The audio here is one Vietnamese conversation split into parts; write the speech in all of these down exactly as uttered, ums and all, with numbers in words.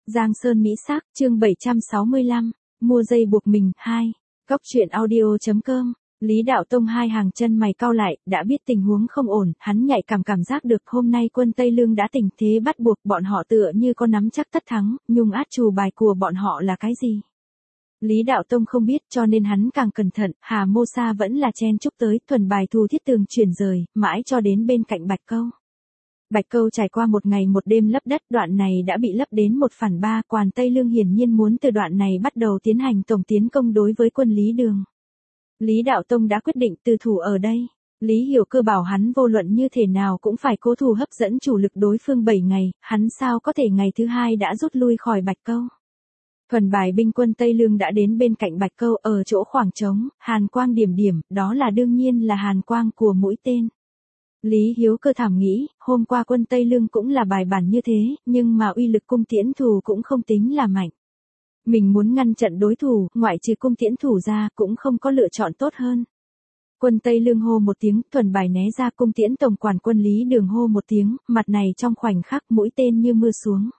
Giang Sơn Mỹ Sắc, chương bảy trăm sáu mươi lăm, mua dây buộc mình, hai. Góc truyện audio.com. Lý Đạo Tông hai hàng chân mày cau lại, đã biết tình huống không ổn, hắn nhạy cảm cảm giác được hôm nay quân Tây Lương đã tỉnh thế bắt buộc bọn họ tựa như có nắm chắc tất thắng, nhung át chủ bài của bọn họ là cái gì. Lý Đạo Tông không biết cho nên hắn càng cẩn thận, Hà Mô Sa vẫn là chen chúc tới, thuần bài thù thiết tường chuyển rời, mãi cho đến bên cạnh Bạch Câu. Bạch Câu trải qua một ngày một đêm lấp đất, đoạn này đã bị lấp đến một phần ba, quan Tây Lương hiển nhiên muốn từ đoạn này bắt đầu tiến hành tổng tiến công đối với quân Lý Đường. Lý Đạo Tông đã quyết định từ thủ ở đây. Lý Hiểu Cơ bảo hắn vô luận như thế nào cũng phải cố thủ hấp dẫn chủ lực đối phương bảy ngày, hắn sao có thể ngày thứ hai đã rút lui khỏi Bạch Câu. Thuần bài binh quân Tây Lương đã đến bên cạnh Bạch Câu ở chỗ khoảng trống, hàn quang điểm điểm, đó là đương nhiên là hàn quang của mũi tên. Lý Hiếu Cơ thảm nghĩ, hôm qua quân Tây Lương cũng là bài bản như thế, nhưng mà uy lực cung tiễn thủ cũng không tính là mạnh. Mình muốn ngăn trận đối thủ, ngoại trừ cung tiễn thủ ra cũng không có lựa chọn tốt hơn. Quân Tây Lương hô một tiếng, thuần bài né ra, cung tiễn tổng quản quân Lý Đường hô một tiếng, mặt này trong khoảnh khắc mũi tên như mưa xuống.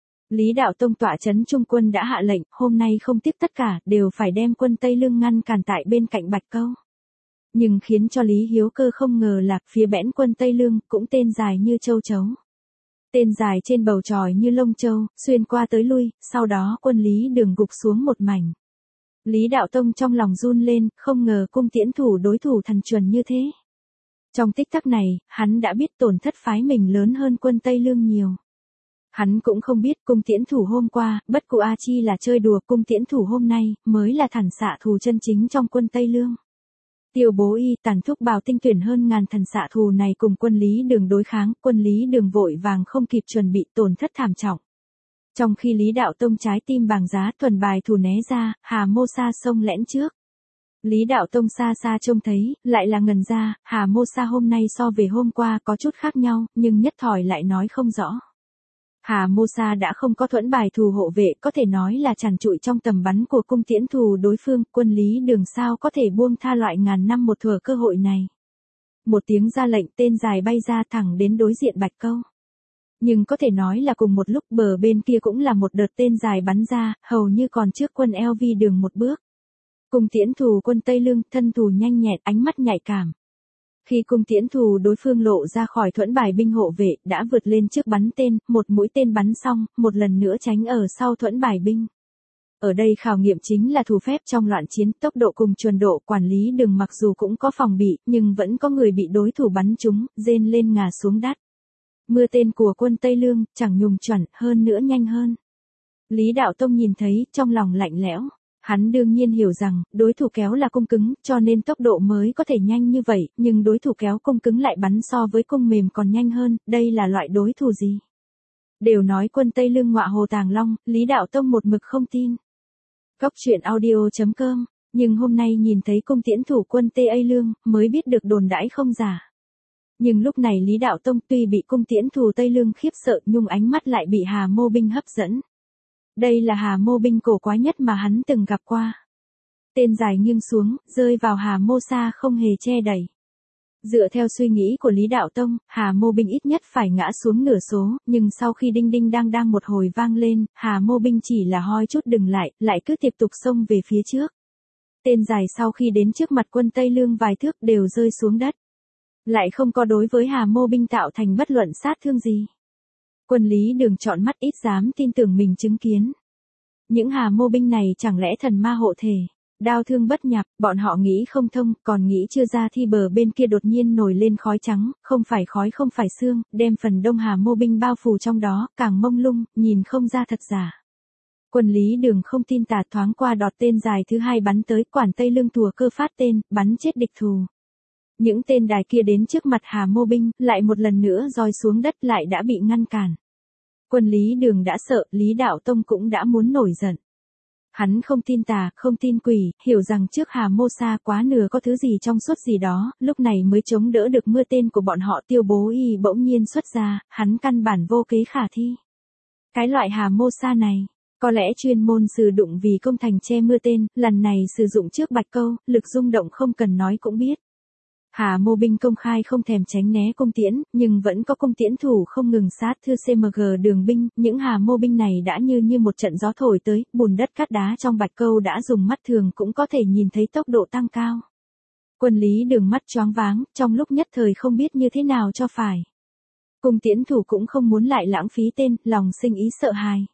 Lý Đạo Tông tọa trấn trung quân đã hạ lệnh, hôm nay không tiếc tất cả, đều phải đem quân Tây Lương ngăn cản tại bên cạnh Bạch Câu. Nhưng khiến cho Lý Hiếu Cơ không ngờ là, phía bẽn quân Tây Lương, cũng tên dài như châu chấu. Tên dài trên bầu trời như lông châu, xuyên qua tới lui, sau đó quân Lý Đường gục xuống một mảnh. Lý Đạo Tông trong lòng run lên, không ngờ cung tiễn thủ đối thủ thần chuẩn như thế. Trong tích tắc này, hắn đã biết tổn thất phái mình lớn hơn quân Tây Lương nhiều. Hắn cũng không biết cung tiễn thủ hôm qua, bất cụ A Chi là chơi đùa, cung tiễn thủ hôm nay, mới là thản xạ thù chân chính trong quân Tây Lương. Tiêu Bố Y tàn thúc bào tinh tuyển hơn ngàn thần xạ thù này cùng quân Lý Đường đối kháng, quân Lý Đường vội vàng không kịp chuẩn bị, tổn thất thảm trọng. Trong khi Lý Đạo Tông trái tim bàng giá, thuần bài thù né ra, Hà Mô Sa xông lẽn trước. Lý Đạo Tông xa xa trông thấy, lại là ngần ra, Hà Mô Sa hôm nay so về hôm qua có chút khác nhau, nhưng nhất thời lại nói không rõ. Hà Mô Sa đã không có thuẫn bài thù hộ vệ, có thể nói là tràn trụi trong tầm bắn của cung tiễn thù đối phương, quân Lý Đường sao có thể buông tha loại ngàn năm một thuở cơ hội này. Một tiếng ra lệnh, tên dài bay ra thẳng đến đối diện Bạch Câu. Nhưng có thể nói là cùng một lúc bờ bên kia cũng là một đợt tên dài bắn ra, hầu như còn trước quân eo vi Đường một bước. Cung tiễn thù quân Tây Lương, thân thù nhanh nhẹn, ánh mắt nhạy cảm. Khi cung tiễn thù đối phương lộ ra khỏi thuẫn bài binh hộ vệ, đã vượt lên trước bắn tên, một mũi tên bắn xong, một lần nữa tránh ở sau thuẫn bài binh. Ở đây khảo nghiệm chính là thủ phép trong loạn chiến, tốc độ cùng chuẩn độ, quản lý Đường mặc dù cũng có phòng bị, nhưng vẫn có người bị đối thủ bắn trúng, rên lên ngả xuống đất. Mưa tên của quân Tây Lương, chẳng nhùng chuẩn, hơn nữa nhanh hơn. Lý Đạo Tông nhìn thấy, trong lòng lạnh lẽo. Hắn đương nhiên hiểu rằng, đối thủ kéo là cung cứng, cho nên tốc độ mới có thể nhanh như vậy, nhưng đối thủ kéo cung cứng lại bắn so với cung mềm còn nhanh hơn, đây là loại đối thủ gì? Đều nói quân Tây Lương ngọa hồ tàng long, Lý Đạo Tông một mực không tin. Góc truyện audio.com, nhưng hôm nay nhìn thấy cung tiễn thủ quân Tây Lương, mới biết được đồn đãi không giả. Nhưng lúc này Lý Đạo Tông tuy bị cung tiễn thủ Tây Lương khiếp sợ, nhưng ánh mắt lại bị Hà Mô binh hấp dẫn. Đây là Hà Mô binh cổ quái nhất mà hắn từng gặp qua. Tên dài nghiêng xuống, rơi vào Hà Mô Sa không hề che đậy. Dựa theo suy nghĩ của Lý Đạo Tông, Hà Mô binh ít nhất phải ngã xuống nửa số, nhưng sau khi đinh đinh đang đang một hồi vang lên, Hà Mô binh chỉ là hoi chút dừng lại, lại cứ tiếp tục xông về phía trước. Tên dài sau khi đến trước mặt quân Tây Lương vài thước đều rơi xuống đất. Lại không có đối với Hà Mô binh tạo thành bất luận sát thương gì. Quân Lý Đường trọn mắt ít dám tin tưởng mình chứng kiến. Những Hà Mô binh này chẳng lẽ thần ma hộ thể, đao thương bất nhập, bọn họ nghĩ không thông, còn nghĩ chưa ra thì bờ bên kia đột nhiên nổi lên khói trắng, không phải khói không phải xương, đem phần đông Hà Mô binh bao phủ trong đó, càng mông lung, nhìn không ra thật giả. Quân Lý Đường không tin tà, thoáng qua đọt tên dài thứ hai bắn tới, quản Tây Lương thùa cơ phát tên, bắn chết địch thù. Những tên đài kia đến trước mặt Hà Mô binh, lại một lần nữa roi xuống đất lại đã bị ngăn cản. Quân Lý Đường đã sợ, Lý Đạo Tông cũng đã muốn nổi giận. Hắn không tin tà, không tin quỷ, hiểu rằng trước Hà Mô Sa quá nửa có thứ gì trong suốt gì đó, lúc này mới chống đỡ được mưa tên của bọn họ. Tiêu Bố Y bỗng nhiên xuất ra, hắn căn bản vô kế khả thi. Cái loại Hà Mô Sa này, có lẽ chuyên môn sử dụng vì công thành che mưa tên, lần này sử dụng trước Bạch Câu, lực rung động không cần nói cũng biết. Hà Mô binh công khai không thèm tránh né cung tiễn, nhưng vẫn có cung tiễn thủ không ngừng sát thưa xê em giê đường binh, những Hà Mô binh này đã như như một trận gió thổi tới, bùn đất cát đá trong Bạch Câu đã dùng mắt thường cũng có thể nhìn thấy tốc độ tăng cao. Quân Lý Đường mắt choáng váng, trong lúc nhất thời không biết như thế nào cho phải. Cung tiễn thủ cũng không muốn lại lãng phí tên, lòng sinh ý sợ hãi.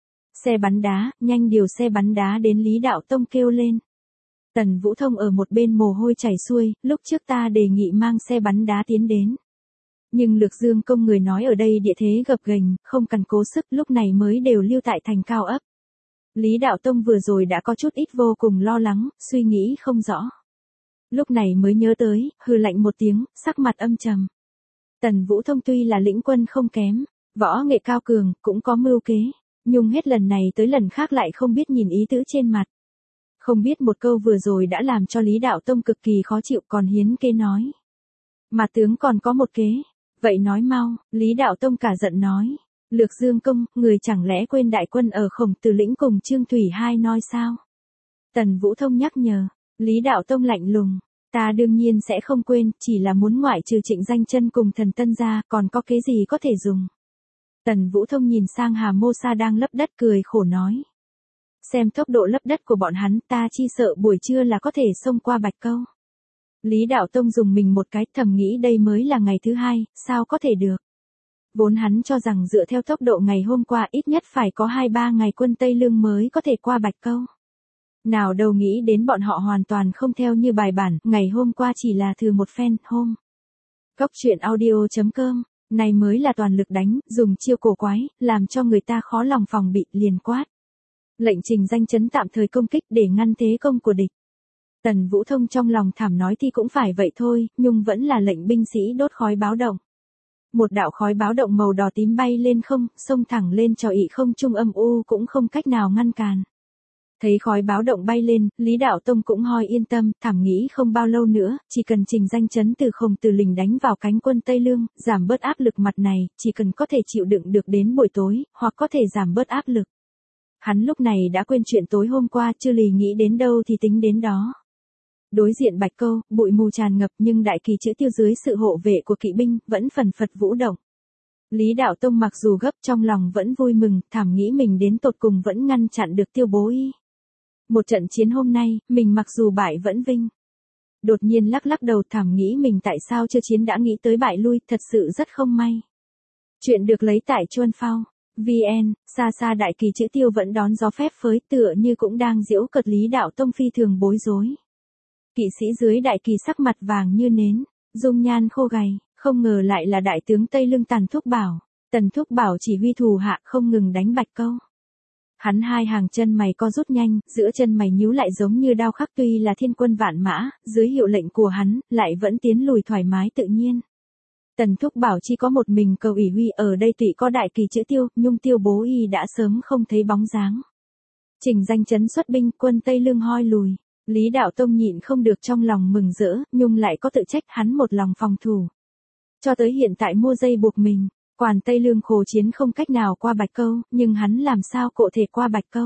Xe bắn đá, nhanh điều xe bắn đá đến Lý Đạo Tông kêu lên. Tần Vũ Thông ở một bên mồ hôi chảy xuôi, lúc trước ta đề nghị mang xe bắn đá tiến đến. Nhưng Lược Dương công người nói ở đây địa thế gập ghềnh, không cần cố sức, lúc này mới đều lưu tại thành cao ấp. Lý Đạo Tông vừa rồi đã có chút ít vô cùng lo lắng, suy nghĩ không rõ. Lúc này mới nhớ tới, hừ lạnh một tiếng, sắc mặt âm trầm. Tần Vũ Thông tuy là lĩnh quân không kém, võ nghệ cao cường, cũng có mưu kế, nhưng hết lần này tới lần khác lại không biết nhìn ý tứ trên mặt. Không biết một câu vừa rồi đã làm cho Lý Đạo Tông cực kỳ khó chịu, còn hiến kế nói. Mà tướng còn có một kế, vậy nói mau, Lý Đạo Tông cả giận nói. Lược Dương công, người chẳng lẽ quên đại quân ở Khổng Tử lĩnh cùng Trương Thủy Hai nói sao? Tần Vũ Thông nhắc nhở, Lý Đạo Tông lạnh lùng. Ta đương nhiên sẽ không quên, chỉ là muốn ngoại trừ Trịnh Danh Chân cùng Thần Tân ra, còn có kế gì có thể dùng. Tần Vũ Thông nhìn sang Hà Mô Sa đang lấp đất cười khổ nói. Xem tốc độ lấp đất của bọn hắn, ta chi sợ buổi trưa là có thể xông qua Bạch Câu. Lý Đạo Tông dùng mình một cái, thầm nghĩ đây mới là ngày thứ hai, sao có thể được. Vốn hắn cho rằng dựa theo tốc độ ngày hôm qua ít nhất phải có hai ba ngày quân Tây Lương mới có thể qua Bạch Câu. Nào đâu nghĩ đến bọn họ hoàn toàn không theo như bài bản, ngày hôm qua chỉ là thử một phen, hôm. Cốc truyện audio chấm com, này mới là toàn lực đánh, dùng chiêu cổ quái, làm cho người ta khó lòng phòng bị, liền quát. Lệnh Trình Danh Chấn tạm thời công kích để ngăn thế công của địch. Tần Vũ Thông trong lòng thảm nói thì cũng phải vậy thôi, nhưng vẫn là lệnh binh sĩ đốt khói báo động. Một đạo khói báo động màu đỏ tím bay lên không, xông thẳng lên cho ị không trung âm u cũng không cách nào ngăn cản. Thấy khói báo động bay lên, Lý Đạo Tông cũng hoi yên tâm, thảm nghĩ không bao lâu nữa, chỉ cần Trình Danh Chấn từ Khổng Tử lình đánh vào cánh quân Tây Lương, giảm bớt áp lực mặt này, chỉ cần có thể chịu đựng được đến buổi tối, hoặc có thể giảm bớt áp lực. Hắn lúc này đã quên chuyện tối hôm qua, chưa lì nghĩ đến đâu thì tính đến đó. Đối diện Bạch Câu, bụi mù tràn ngập nhưng đại kỳ chữ tiêu dưới sự hộ vệ của kỵ binh, vẫn phần phật vũ động. Lý Đạo Tông mặc dù gấp trong lòng vẫn vui mừng, thảm nghĩ mình đến tột cùng vẫn ngăn chặn được Tiêu Bố Y. Một trận chiến hôm nay, mình mặc dù bại vẫn vinh. Đột nhiên lắc lắc đầu thảm nghĩ mình tại sao chưa chiến đã nghĩ tới bại lui, thật sự rất không may. Chuyện được lấy tại Chuan Phao. vê en, xa xa đại kỳ chữ Tiêu vẫn đón gió phép phới tựa như cũng đang giễu cợt Lý Đạo Tông phi thường bối rối. Kỵ sĩ dưới đại kỳ sắc mặt vàng như nến, dung nhan khô gầy, không ngờ lại là đại tướng Tây Lương Tần Thúc Bảo. Tần Thúc Bảo chỉ huy thủ hạ không ngừng đánh Bạch Câu. Hắn hai hàng chân mày co rút nhanh, giữa chân mày nhíu lại giống như đao khắc, tuy là thiên quân vạn mã, dưới hiệu lệnh của hắn, lại vẫn tiến lùi thoải mái tự nhiên. Tần Thúc Bảo chỉ có một mình cầu ủy huy ở đây tùy có đại kỳ chữ Tiêu, nhưng Tiêu Bố Y đã sớm không thấy bóng dáng. Trình Danh Chấn xuất binh, quân Tây Lương hoi lùi. Lý Đạo Tông nhịn không được trong lòng mừng rỡ, nhưng lại có tự trách hắn một lòng phòng thủ. Cho tới hiện tại mua dây buộc mình, quản Tây Lương khổ chiến không cách nào qua Bạch Câu, nhưng hắn làm sao cụ thể qua Bạch Câu.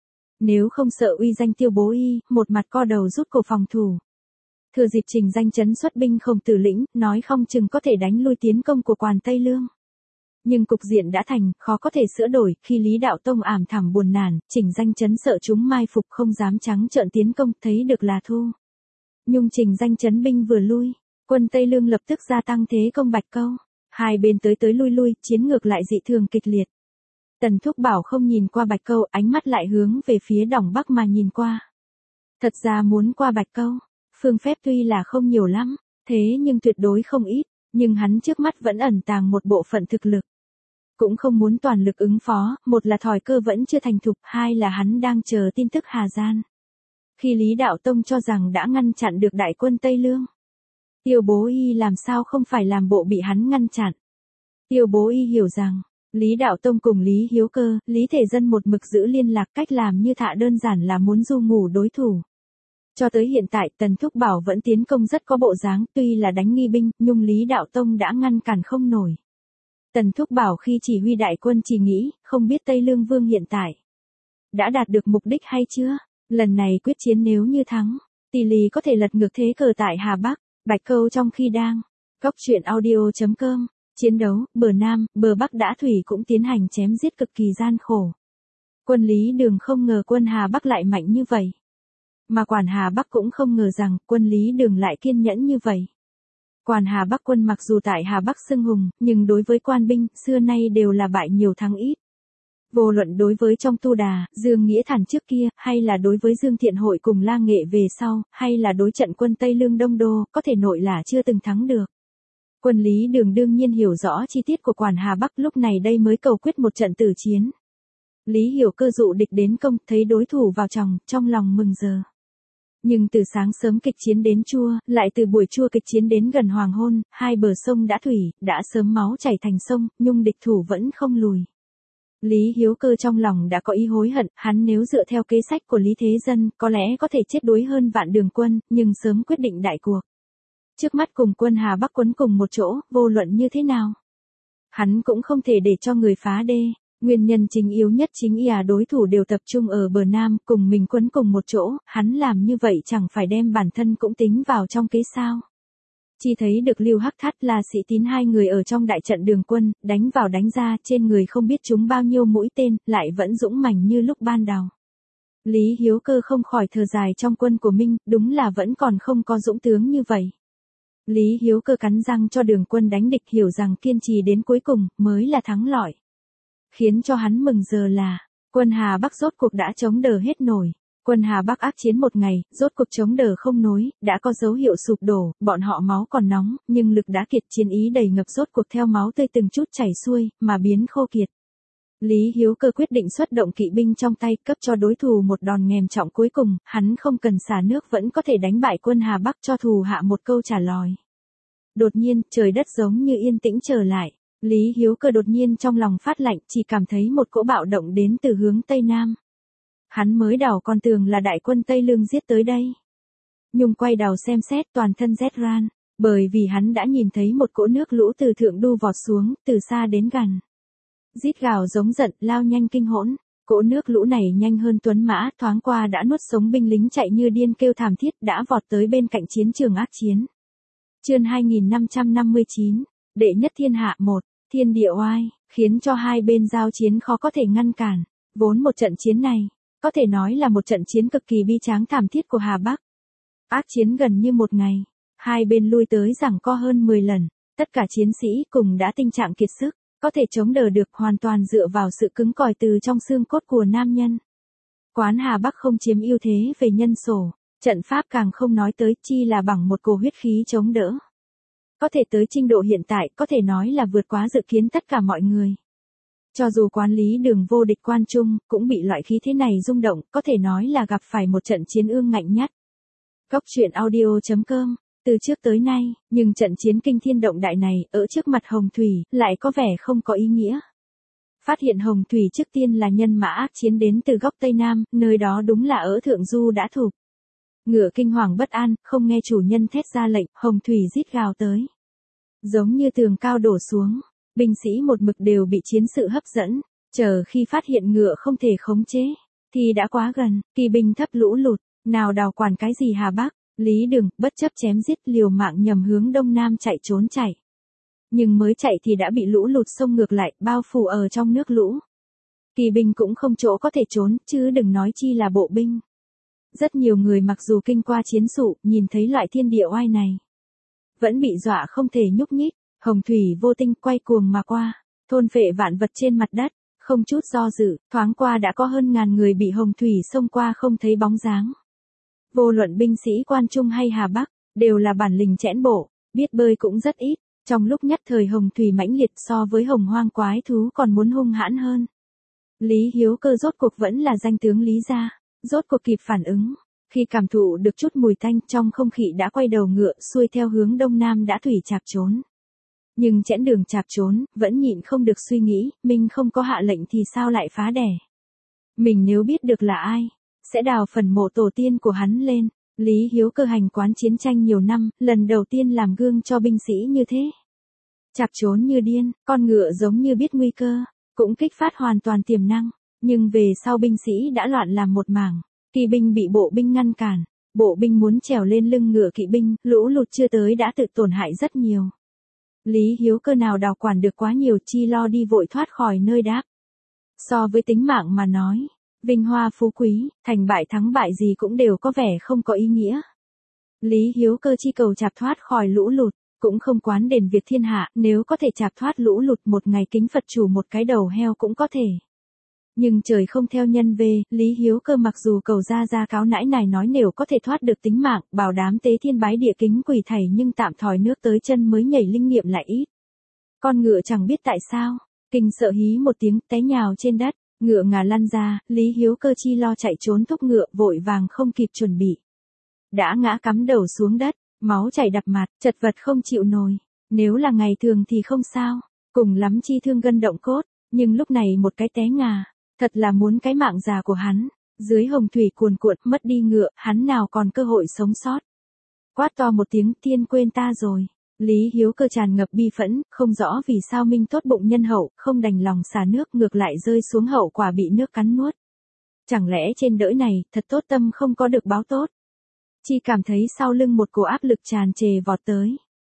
Nếu không sợ uy danh Tiêu Bố Y, một mặt co đầu rút cổ phòng thủ. Thừa dịp Trình Danh Chấn xuất binh Khổng Tử lĩnh, nói không chừng có thể đánh lui tiến công của quản Tây Lương. Nhưng cục diện đã thành, khó có thể sửa đổi, khi Lý Đạo Tông ảm thảm buồn nản, Trình Danh Chấn sợ chúng mai phục không dám trắng trợn tiến công, thấy được là thu. Nhưng Trình Danh Chấn binh vừa lui, quân Tây Lương lập tức gia tăng thế công Bạch Câu. Hai bên tới tới lui lui, chiến ngược lại dị thường kịch liệt. Tần Thúc Bảo không nhìn qua Bạch Câu, ánh mắt lại hướng về phía Đổng Bắc mà nhìn qua. Thật ra muốn qua Bạch Câu, phương phép tuy là không nhiều lắm, thế nhưng tuyệt đối không ít, nhưng hắn trước mắt vẫn ẩn tàng một bộ phận thực lực. Cũng không muốn toàn lực ứng phó, một là thỏi cơ vẫn chưa thành thục, hai là hắn đang chờ tin tức Hà Gian. Khi Lý Đạo Tông cho rằng đã ngăn chặn được đại quân Tây Lương, Tiêu Bố Y làm sao không phải làm bộ bị hắn ngăn chặn. Tiêu Bố Y hiểu rằng, Lý Đạo Tông cùng Lý Hiếu Cơ, Lý Thể Dân một mực giữ liên lạc, cách làm như thạ đơn giản là muốn du ngủ đối thủ. Cho tới hiện tại Tần Thúc Bảo vẫn tiến công rất có bộ dáng, tuy là đánh nghi binh, nhưng Lý Đạo Tông đã ngăn cản không nổi. Tần Thúc Bảo khi chỉ huy đại quân chỉ nghĩ, không biết Tây Lương Vương hiện tại đã đạt được mục đích hay chưa? Lần này quyết chiến nếu như thắng, tỷ lệ có thể lật ngược thế cờ tại Hà Bắc. Bạch Câu trong khi đang. Góc truyện audio.com. Chiến đấu, bờ Nam, bờ Bắc đã thủy cũng tiến hành chém giết cực kỳ gian khổ. Quân Lý Đường không ngờ quân Hà Bắc lại mạnh như vậy. Mà quản Hà Bắc cũng không ngờ rằng quân Lý Đường lại kiên nhẫn như vậy. Quản Hà Bắc quân mặc dù tại Hà Bắc xưng hùng, nhưng đối với quan binh, xưa nay đều là bại nhiều thắng ít. Vô luận đối với trong Tu Đà, Dương Nghĩa Thản trước kia, hay là đối với Dương Thiện Hội cùng La Nghệ về sau, hay là đối trận quân Tây Lương Đông Đô, có thể nội là chưa từng thắng được. Quân Lý Đường đương nhiên hiểu rõ chi tiết của quản Hà Bắc, lúc này đây mới cầu quyết một trận tử chiến. Lý Hiểu Cơ dụ địch đến công, thấy đối thủ vào chòng, trong lòng mừng giờ. Nhưng từ sáng sớm kịch chiến đến chua, lại từ buổi chua kịch chiến đến gần hoàng hôn, hai bờ sông đã thủy, đã sớm máu chảy thành sông, nhưng địch thủ vẫn không lùi. Lý Hiếu Cơ trong lòng đã có ý hối hận, hắn nếu dựa theo kế sách của Lý Thế Dân, có lẽ có thể chết đuối hơn vạn đường quân, nhưng sớm quyết định đại cuộc. Trước mắt cùng quân Hà Bắc quấn cùng một chỗ, vô luận như thế nào. Hắn cũng không thể để cho người phá đê. Nguyên nhân chính yếu nhất chính là đối thủ đều tập trung ở bờ Nam, cùng mình quấn cùng một chỗ, hắn làm như vậy chẳng phải đem bản thân cũng tính vào trong kế sao. Chỉ thấy được Lưu Hắc Thát là Sĩ Tín hai người ở trong đại trận đường quân, đánh vào đánh ra, trên người không biết chúng bao nhiêu mũi tên, lại vẫn dũng mãnh như lúc ban đầu. Lý Hiếu Cơ không khỏi thở dài trong quân của Minh, đúng là vẫn còn không có dũng tướng như vậy. Lý Hiếu Cơ cắn răng cho đường quân đánh địch, hiểu rằng kiên trì đến cuối cùng, mới là thắng lợi. Khiến cho hắn mừng giờ là, quân Hà Bắc rốt cuộc đã chống đỡ hết nổi. Quân Hà Bắc ác chiến một ngày, rốt cuộc chống đỡ không nổi, đã có dấu hiệu sụp đổ, bọn họ máu còn nóng, nhưng lực đã kiệt, chiến ý đầy ngập, rốt cuộc theo máu tươi từng chút chảy xuôi, mà biến khô kiệt. Lý Hiếu Cơ quyết định xuất động kỵ binh trong tay, cấp cho đối thủ một đòn nghèm trọng cuối cùng, hắn không cần xả nước vẫn có thể đánh bại quân Hà Bắc, cho thù hạ một câu trả lời. Đột nhiên, trời đất giống như yên tĩnh trở lại. Lý Hiếu Cơ đột nhiên trong lòng phát lạnh, chỉ cảm thấy một cỗ bạo động đến từ hướng Tây Nam. Hắn mới đảo con tường là đại quân Tây Lương giết tới đây. Nhung quay đầu xem xét, toàn thân rét ran, bởi vì hắn đã nhìn thấy một cỗ nước lũ từ thượng đu vọt xuống, từ xa đến gần. Rít gào giống giận, lao nhanh kinh hỗn, cỗ nước lũ này nhanh hơn tuấn mã, thoáng qua đã nuốt sống binh lính chạy như điên kêu thảm thiết, đã vọt tới bên cạnh chiến trường ác chiến. Chương hai nghìn năm trăm năm mươi chín, đệ nhất thiên hạ một, thiên địa oai, khiến cho hai bên giao chiến khó có thể ngăn cản. Vốn một trận chiến này, có thể nói là một trận chiến cực kỳ bi tráng thảm thiết của Hà Bắc. Ác chiến gần như một ngày, hai bên lui tới giằng co hơn mười lần, tất cả chiến sĩ cùng đã tình trạng kiệt sức, có thể chống đỡ được hoàn toàn dựa vào sự cứng cỏi từ trong xương cốt của nam nhân. Quán Hà Bắc không chiếm ưu thế về nhân số, trận pháp càng không nói tới, chi là bằng một cổ huyết khí chống đỡ. Có thể tới trình độ hiện tại, có thể nói là vượt quá dự kiến tất cả mọi người. Cho dù quán Lý Đường vô địch quan trung, cũng bị loại khí thế này rung động, có thể nói là gặp phải một trận chiến ương ngạnh nhất. Góc truyện audio.com, từ trước tới nay, nhưng trận chiến kinh thiên động đại này, ở trước mặt Hồng Thủy, lại có vẻ không có ý nghĩa. Phát hiện Hồng Thủy trước tiên là nhân mã ác chiến đến từ góc Tây Nam, nơi đó đúng là ở Thượng Du đã thụp. Ngựa kinh hoàng bất an, không nghe chủ nhân thét ra lệnh, Hồng Thủy rít gào tới. Giống như tường cao đổ xuống, binh sĩ một mực đều bị chiến sự hấp dẫn, chờ khi phát hiện ngựa không thể khống chế, thì đã quá gần, kỳ binh thấp lũ lụt, nào đào quản cái gì Hà Bắc, Lý Đường, bất chấp chém giết liều mạng nhằm hướng đông nam chạy trốn chạy. Nhưng mới chạy thì đã bị lũ lụt xông ngược lại, bao phủ ở trong nước lũ. Kỳ binh cũng không chỗ có thể trốn, chứ đừng nói chi là bộ binh. Rất nhiều người mặc dù kinh qua chiến sự, nhìn thấy loại thiên địa oai này, vẫn bị dọa không thể nhúc nhích. Hồng Thủy vô tinh quay cuồng mà qua, thôn phệ vạn vật trên mặt đất, không chút do dự, thoáng qua đã có hơn ngàn người bị Hồng Thủy xông qua không thấy bóng dáng. Vô luận binh sĩ quan trung hay Hà Bắc, đều là bản lĩnh chẽn bộ, biết bơi cũng rất ít, trong lúc nhất thời Hồng Thủy mãnh liệt so với hồng hoang quái thú còn muốn hung hãn hơn. Lý Hiếu Cơ rốt cuộc vẫn là danh tướng Lý gia, rốt cuộc kịp phản ứng. Khi cảm thụ được chút mùi tanh trong không khí đã quay đầu ngựa xuôi theo hướng đông nam đã thủy chạp trốn. Nhưng chẽn đường chạp trốn, vẫn nhịn không được suy nghĩ, mình không có hạ lệnh thì sao lại phá đẻ. Mình nếu biết được là ai, sẽ đào phần mộ tổ tiên của hắn lên. Lý Hiếu Cơ hành quán chiến tranh nhiều năm, lần đầu tiên làm gương cho binh sĩ như thế. Chạp trốn như điên, con ngựa giống như biết nguy cơ, cũng kích phát hoàn toàn tiềm năng, nhưng về sau binh sĩ đã loạn làm một mảng, kỳ binh bị bộ binh ngăn cản, Bộ binh muốn trèo lên lưng ngựa kỵ binh, lũ lụt chưa tới đã tự tổn hại rất nhiều. Lý Hiếu Cơ nào đào quản được quá nhiều, chi lo đi vội thoát khỏi nơi đáp. So với tính mạng mà nói, vinh hoa phú quý, thành bại thắng bại gì cũng đều có vẻ không có ý nghĩa. Lý Hiếu Cơ chi cầu chạp thoát khỏi lũ lụt, cũng không quán đền việc thiên hạ, nếu có thể chạp thoát lũ lụt một ngày kính Phật chủ một cái đầu heo cũng có thể. Nhưng trời không theo nhân về, Lý Hiếu Cơ mặc dù cầu ra ra cáo nãi nài nói nếu có thể thoát được tính mạng, bảo đám tế thiên bái địa kính quỳ thầy nhưng tạm thòi nước tới chân mới nhảy linh nghiệm lại ít. Con ngựa chẳng biết tại sao, kinh sợ hí một tiếng té nhào trên đất, ngựa ngà lăn ra, Lý Hiếu Cơ chi lo chạy trốn thúc ngựa vội vàng không kịp chuẩn bị. Đã ngã cắm đầu xuống đất, máu chảy đập mặt, chật vật không chịu nổi. Nếu là ngày thường thì không sao, cùng lắm chi thương gân động cốt, nhưng lúc này một cái té ngà, thật là muốn cái mạng già của hắn. Dưới hồng thủy cuồn cuộn, mất đi ngựa, hắn nào còn cơ hội sống sót. Quát to một tiếng, tiên quên ta rồi. Lý Hiếu Cơ tràn ngập bi phẫn, không rõ vì sao Minh tốt bụng nhân hậu, không đành lòng xả nước ngược lại rơi xuống hậu quả bị nước cắn nuốt. Chẳng lẽ trên đỡi này, thật tốt tâm không có được báo tốt. Chi cảm thấy sau lưng một cổ áp lực tràn trề vọt tới.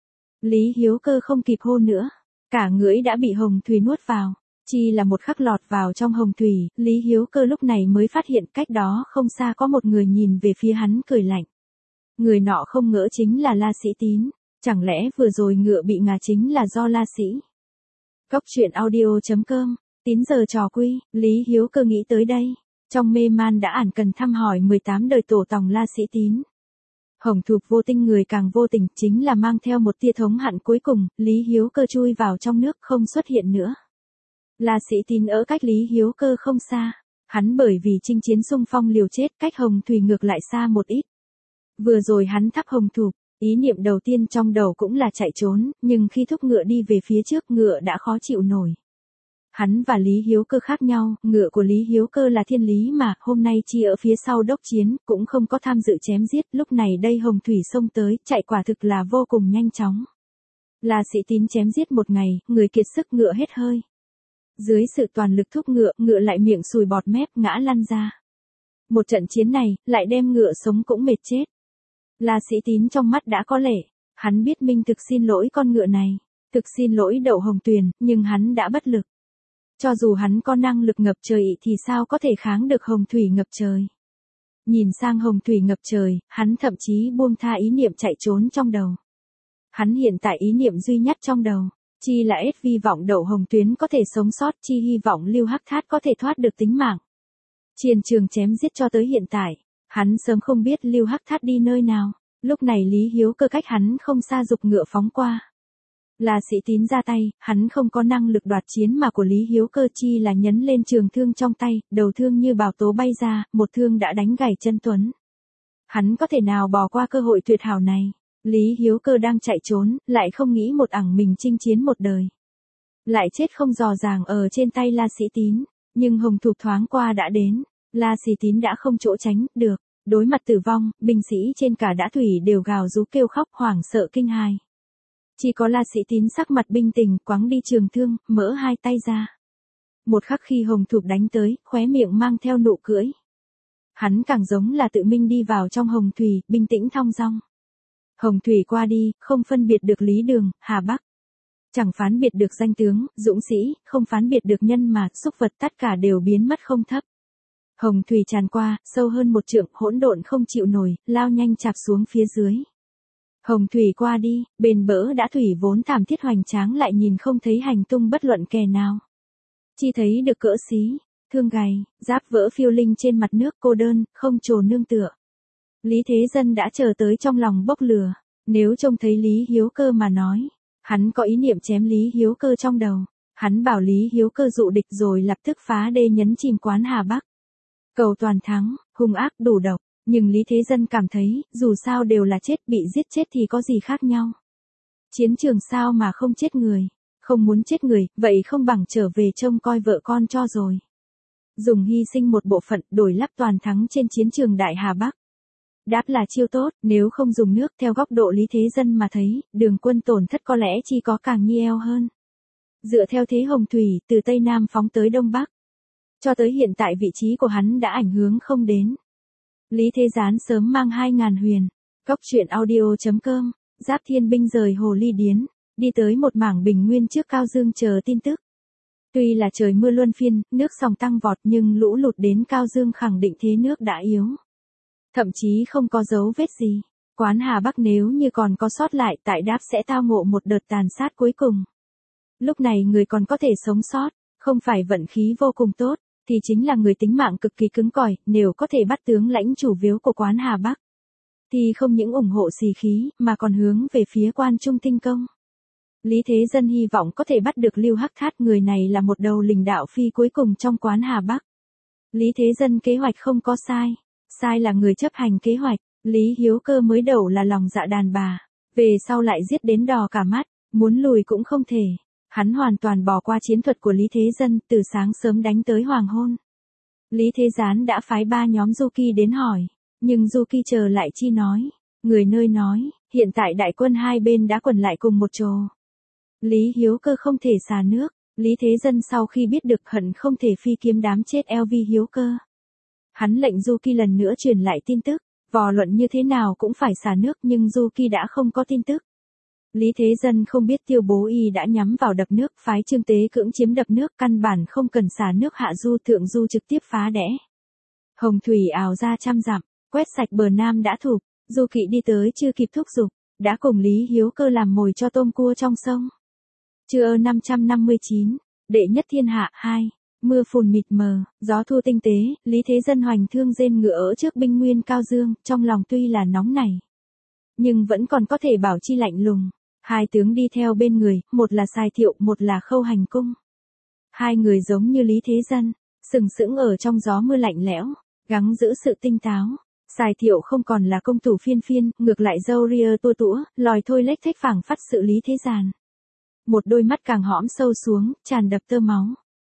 Lý Hiếu Cơ không kịp hô nữa, cả ngưỡi đã bị hồng thủy nuốt vào. Chi là một khắc lọt vào trong hồng thủy, Lý Hiếu Cơ lúc này mới phát hiện cách đó không xa có một người nhìn về phía hắn cười lạnh. Người nọ không ngỡ chính là La Sĩ Tín, chẳng lẽ vừa rồi ngựa bị ngã chính là do La Sĩ. Góc truyện audio chấm com, tín giờ trò quy, Lý Hiếu Cơ nghĩ tới đây, trong mê man đã ản cần thăm hỏi mười tám đời tổ tòng La Sĩ Tín. Hồng thục vô tinh người càng vô tình, chính là mang theo một tia thống hận cuối cùng, Lý Hiếu Cơ chui vào trong nước không xuất hiện nữa. La Sĩ Tín ở cách Lý Hiếu Cơ không xa, hắn bởi vì chinh chiến xung phong liều chết cách hồng thủy ngược lại xa một ít. Vừa rồi hắn thắp hồng thục, ý niệm đầu tiên trong đầu cũng là chạy trốn, nhưng khi thúc ngựa đi về phía trước ngựa đã khó chịu nổi. Hắn và Lý Hiếu Cơ khác nhau, ngựa của Lý Hiếu Cơ là thiên lý mà, hôm nay chi ở phía sau đốc chiến, cũng không có tham dự chém giết, lúc này đây hồng thủy xông tới, chạy quả thực là vô cùng nhanh chóng. La Sĩ Tín chém giết một ngày, người kiệt sức ngựa hết hơi. Dưới sự toàn lực thúc ngựa, ngựa lại miệng sùi bọt mép ngã lăn ra. Một trận chiến này, lại đem ngựa sống cũng mệt chết. La Sĩ Tín trong mắt đã có lệ, hắn biết Minh thực xin lỗi con ngựa này, thực xin lỗi Đậu Hồng Tuyền, nhưng hắn đã bất lực. Cho dù hắn có năng lực ngập trời thì sao có thể kháng được hồng thủy ngập trời. Nhìn sang hồng thủy ngập trời, hắn thậm chí buông tha ý niệm chạy trốn trong đầu. Hắn hiện tại ý niệm duy nhất trong đầu, chi là ít hy vọng Đậu Hồng Tuyến có thể sống sót, chi hy vọng Lưu Hắc Thát có thể thoát được tính mạng. Chiến trường chém giết cho tới hiện tại, hắn sớm không biết Lưu Hắc Thát đi nơi nào, lúc này Lý Hiếu Cơ cách hắn không xa dục ngựa phóng qua. La Sĩ Tín ra tay, hắn không có năng lực đoạt chiến mà của Lý Hiếu Cơ chi là nhấn lên trường thương trong tay, đầu thương như bào tố bay ra, một thương đã đánh gãy chân Tuấn. Hắn có thể nào bỏ qua cơ hội tuyệt hảo này? Lý Hiếu Cơ đang chạy trốn, lại không nghĩ một ẳng mình chinh chiến một đời. Lại chết không dò dàng ở trên tay La Sĩ Tín, nhưng hồng thục thoáng qua đã đến, La Sĩ Tín đã không chỗ tránh được, đối mặt tử vong, binh sĩ trên cả đã thủy đều gào rú kêu khóc hoảng sợ kinh hài. Chỉ có La Sĩ Tín sắc mặt bình tĩnh, quáng đi trường thương, mở hai tay ra. Một khắc khi hồng thục đánh tới, khóe miệng mang theo nụ cưỡi. Hắn càng giống là tự mình đi vào trong hồng thủy, bình tĩnh thong dong. Hồng thủy qua đi, không phân biệt được Lý Đường, Hà Bắc. Chẳng phán biệt được danh tướng, dũng sĩ, không phán biệt được nhân mà, xúc vật tất cả đều biến mất không thấp. Hồng thủy tràn qua, sâu hơn một trượng, hỗn độn không chịu nổi, lao nhanh chạp xuống phía dưới. Hồng thủy qua đi, bền bỡ đã thủy vốn thảm thiết hoành tráng lại nhìn không thấy hành tung bất luận kẻ nào. Chỉ thấy được cỡ xí, thương gầy, giáp vỡ phiêu linh trên mặt nước cô đơn, không trồ nương tựa. Lý Thế Dân đã chờ tới trong lòng bốc lửa, nếu trông thấy Lý Hiếu Cơ mà nói, hắn có ý niệm chém Lý Hiếu Cơ trong đầu, hắn bảo Lý Hiếu Cơ dụ địch rồi lập tức phá đê nhấn chìm quán Hà Bắc. Cầu toàn thắng, hung ác đủ độc. Nhưng Lý Thế Dân cảm thấy, dù sao đều là chết, bị giết chết thì có gì khác nhau. Chiến trường sao mà không chết người, không muốn chết người, vậy không bằng trở về trông coi vợ con cho rồi. Dùng hy sinh một bộ phận, đổi lắp toàn thắng trên chiến trường Đại Hà Bắc. Đáp là chiêu tốt, nếu không dùng nước theo góc độ Lý Thế Dân mà thấy, đường quân tổn thất có lẽ chỉ có càng nhi eo hơn. Dựa theo thế hồng thủy, từ Tây Nam phóng tới Đông Bắc. Cho tới hiện tại vị trí của hắn đã ảnh hưởng không đến. Lý Thế Gián sớm mang hai ngàn huyền. Cốc truyện audio.com, Giáp Thiên binh rời Hồ Ly Điến, đi tới một mảng bình nguyên trước Cao Dương chờ tin tức. Tuy là trời mưa luân phiên, nước sòng tăng vọt nhưng lũ lụt đến Cao Dương khẳng định thế nước đã yếu. Thậm chí không có dấu vết gì. Quán Hà Bắc nếu như còn có sót lại tại đáp sẽ tao ngộ một đợt tàn sát cuối cùng. Lúc này người còn có thể sống sót, không phải vận khí vô cùng tốt, thì chính là người tính mạng cực kỳ cứng cỏi, nếu có thể bắt tướng lãnh chủ viếu của Quán Hà Bắc. Thì không những ủng hộ xì khí, mà còn hướng về phía Quan Trung Tinh công. Lý Thế Dân hy vọng có thể bắt được Lưu Hắc Thát, người này là một đầu lình đạo phi cuối cùng trong Quán Hà Bắc. Lý Thế Dân kế hoạch không có sai, sai là người chấp hành kế hoạch. Lý Hiếu Cơ mới đầu là lòng dạ đàn bà, về sau lại giết đến đỏ cả mắt, muốn lùi cũng không thể. Hắn hoàn toàn bỏ qua chiến thuật của Lý Thế Dân, từ sáng sớm đánh tới hoàng hôn. Lý Thế Gián đã phái ba nhóm du kỳ đến hỏi, nhưng du kỳ chờ lại chi nói. Người nơi nói, hiện tại đại quân hai bên đã quần lại cùng một chỗ. Lý Hiếu Cơ không thể xả nước, Lý Thế Dân sau khi biết được hận không thể phi kiếm đám chết eo vi Hiếu Cơ. Hắn lệnh du kỳ lần nữa truyền lại tin tức. Vò luận như thế nào cũng phải xả nước, nhưng Du Kỳ đã không có tin tức. Lý Thế Dân không biết Tiêu Bố Y đã nhắm vào đập nước, phái Trương Tế cưỡng chiếm đập nước, căn bản không cần xả nước hạ du, thượng du trực tiếp phá đẽ. Hồng thủy ào ra trăm dặm, quét sạch bờ nam đã thụp, Du Kỵ đi tới chưa kịp thúc giục, đã cùng Lý Hiếu Cơ làm mồi cho tôm cua trong sông. Trưa năm trăm năm mươi chín, đệ nhất thiên hạ hai. Mưa phùn mịt mờ, gió thu tinh tế, Lý Thế Dân hoành thương rên ngựa ở trước binh nguyên Cao Dương, trong lòng tuy là nóng nảy, nhưng vẫn còn có thể bảo chi lạnh lùng. Hai tướng đi theo bên người, một là Sài Thiệu, một là Khâu Hành Cung. Hai người giống như Lý Thế Dân, sừng sững ở trong gió mưa lạnh lẽo, gắng giữ sự tinh táo. Sài Thiệu không còn là công thủ phiên phiên, ngược lại râu ria tua tũa, lòi thôi lếch thếch phảng phất sự Lý Thế Giàn. Một đôi mắt càng hõm sâu xuống, tràn đập tơ máu.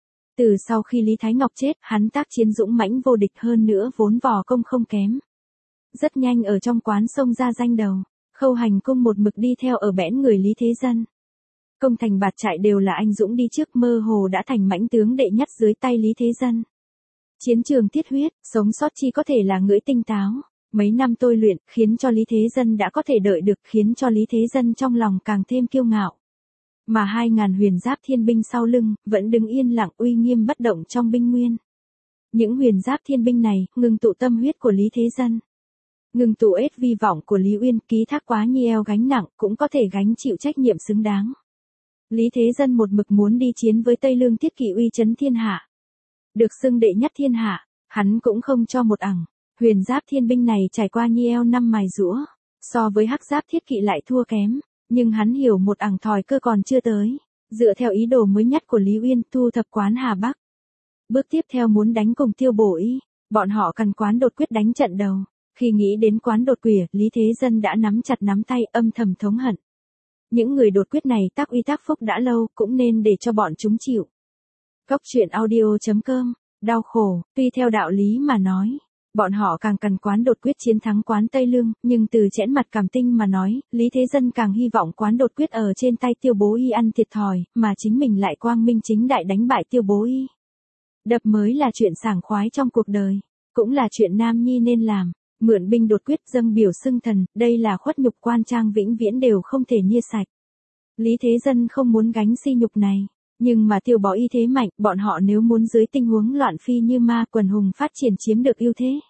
Từ sau khi Lý Thái Ngọc chết, hắn tác chiến dũng mãnh vô địch, hơn nữa vốn vò công không kém. Rất nhanh ở trong quán sông ra danh đầu, Khâu Hành Cung một mực đi theo ở bẽn người Lý Thế Dân. Công thành bạt trại đều là anh dũng đi trước, mơ hồ đã thành mãnh tướng đệ nhất dưới tay Lý Thế Dân. Chiến trường thiết huyết, sống sót chi có thể là ngưỡi tinh táo. Mấy năm tôi luyện, khiến cho Lý Thế Dân đã có thể đợi được, khiến cho Lý Thế Dân trong lòng càng thêm kiêu ngạo. Mà hai ngàn huyền giáp thiên binh sau lưng, vẫn đứng yên lặng uy nghiêm bất động trong binh nguyên. Những huyền giáp thiên binh này, ngừng tụ tâm huyết của Lý Thế Dân. Ngừng tụ ết vi vọng của Lý Uyên, ký thác quá nhi eo gánh nặng, cũng có thể gánh chịu trách nhiệm xứng đáng. Lý Thế Dân một mực muốn đi chiến với Tây Lương Thiết Kỵ uy chấn thiên hạ. Được xưng đệ nhất thiên hạ, hắn cũng không cho một ẳng. Huyền giáp thiên binh này trải qua nhi eo năm mài giũa, so với hắc giáp thiết kỵ lại thua kém. Nhưng hắn hiểu một ẳng thòi cơ còn chưa tới, dựa theo ý đồ mới nhất của Lý Uyên, thu thập Quán Hà Bắc. Bước tiếp theo muốn đánh cùng Tiêu Bổ Y, bọn họ cần Quán Đột Quyết đánh trận đầu. Khi nghĩ đến Quán Đột Quỷ, Lý Thế Dân đã nắm chặt nắm tay, âm thầm thống hận. Những người đột quyết này tác uy tác phúc đã lâu, cũng nên để cho bọn chúng chịu. Cốc truyện audio.com, đau khổ, tuy theo đạo lý mà nói. Bọn họ càng cần Quán Đột Quyết chiến thắng Quán Tây Lương, nhưng từ chẽn mặt cảm tinh mà nói, Lý Thế Dân càng hy vọng Quán Đột Quyết ở trên tay Tiêu Bố Y ăn thiệt thòi, mà chính mình lại quang minh chính đại đánh bại Tiêu Bố Y. Đập mới là chuyện sảng khoái trong cuộc đời, cũng là chuyện nam nhi nên làm. Mượn binh đột quyết dâng biểu xưng thần, đây là khuất nhục quan trang vĩnh viễn đều không thể nia sạch. Lý Thế Dân không muốn gánh sỉ nhục này, nhưng mà Tiêu Bó Y thế mạnh, bọn họ nếu muốn dưới tình huống loạn phi như ma quần hùng phát triển chiếm được ưu thế.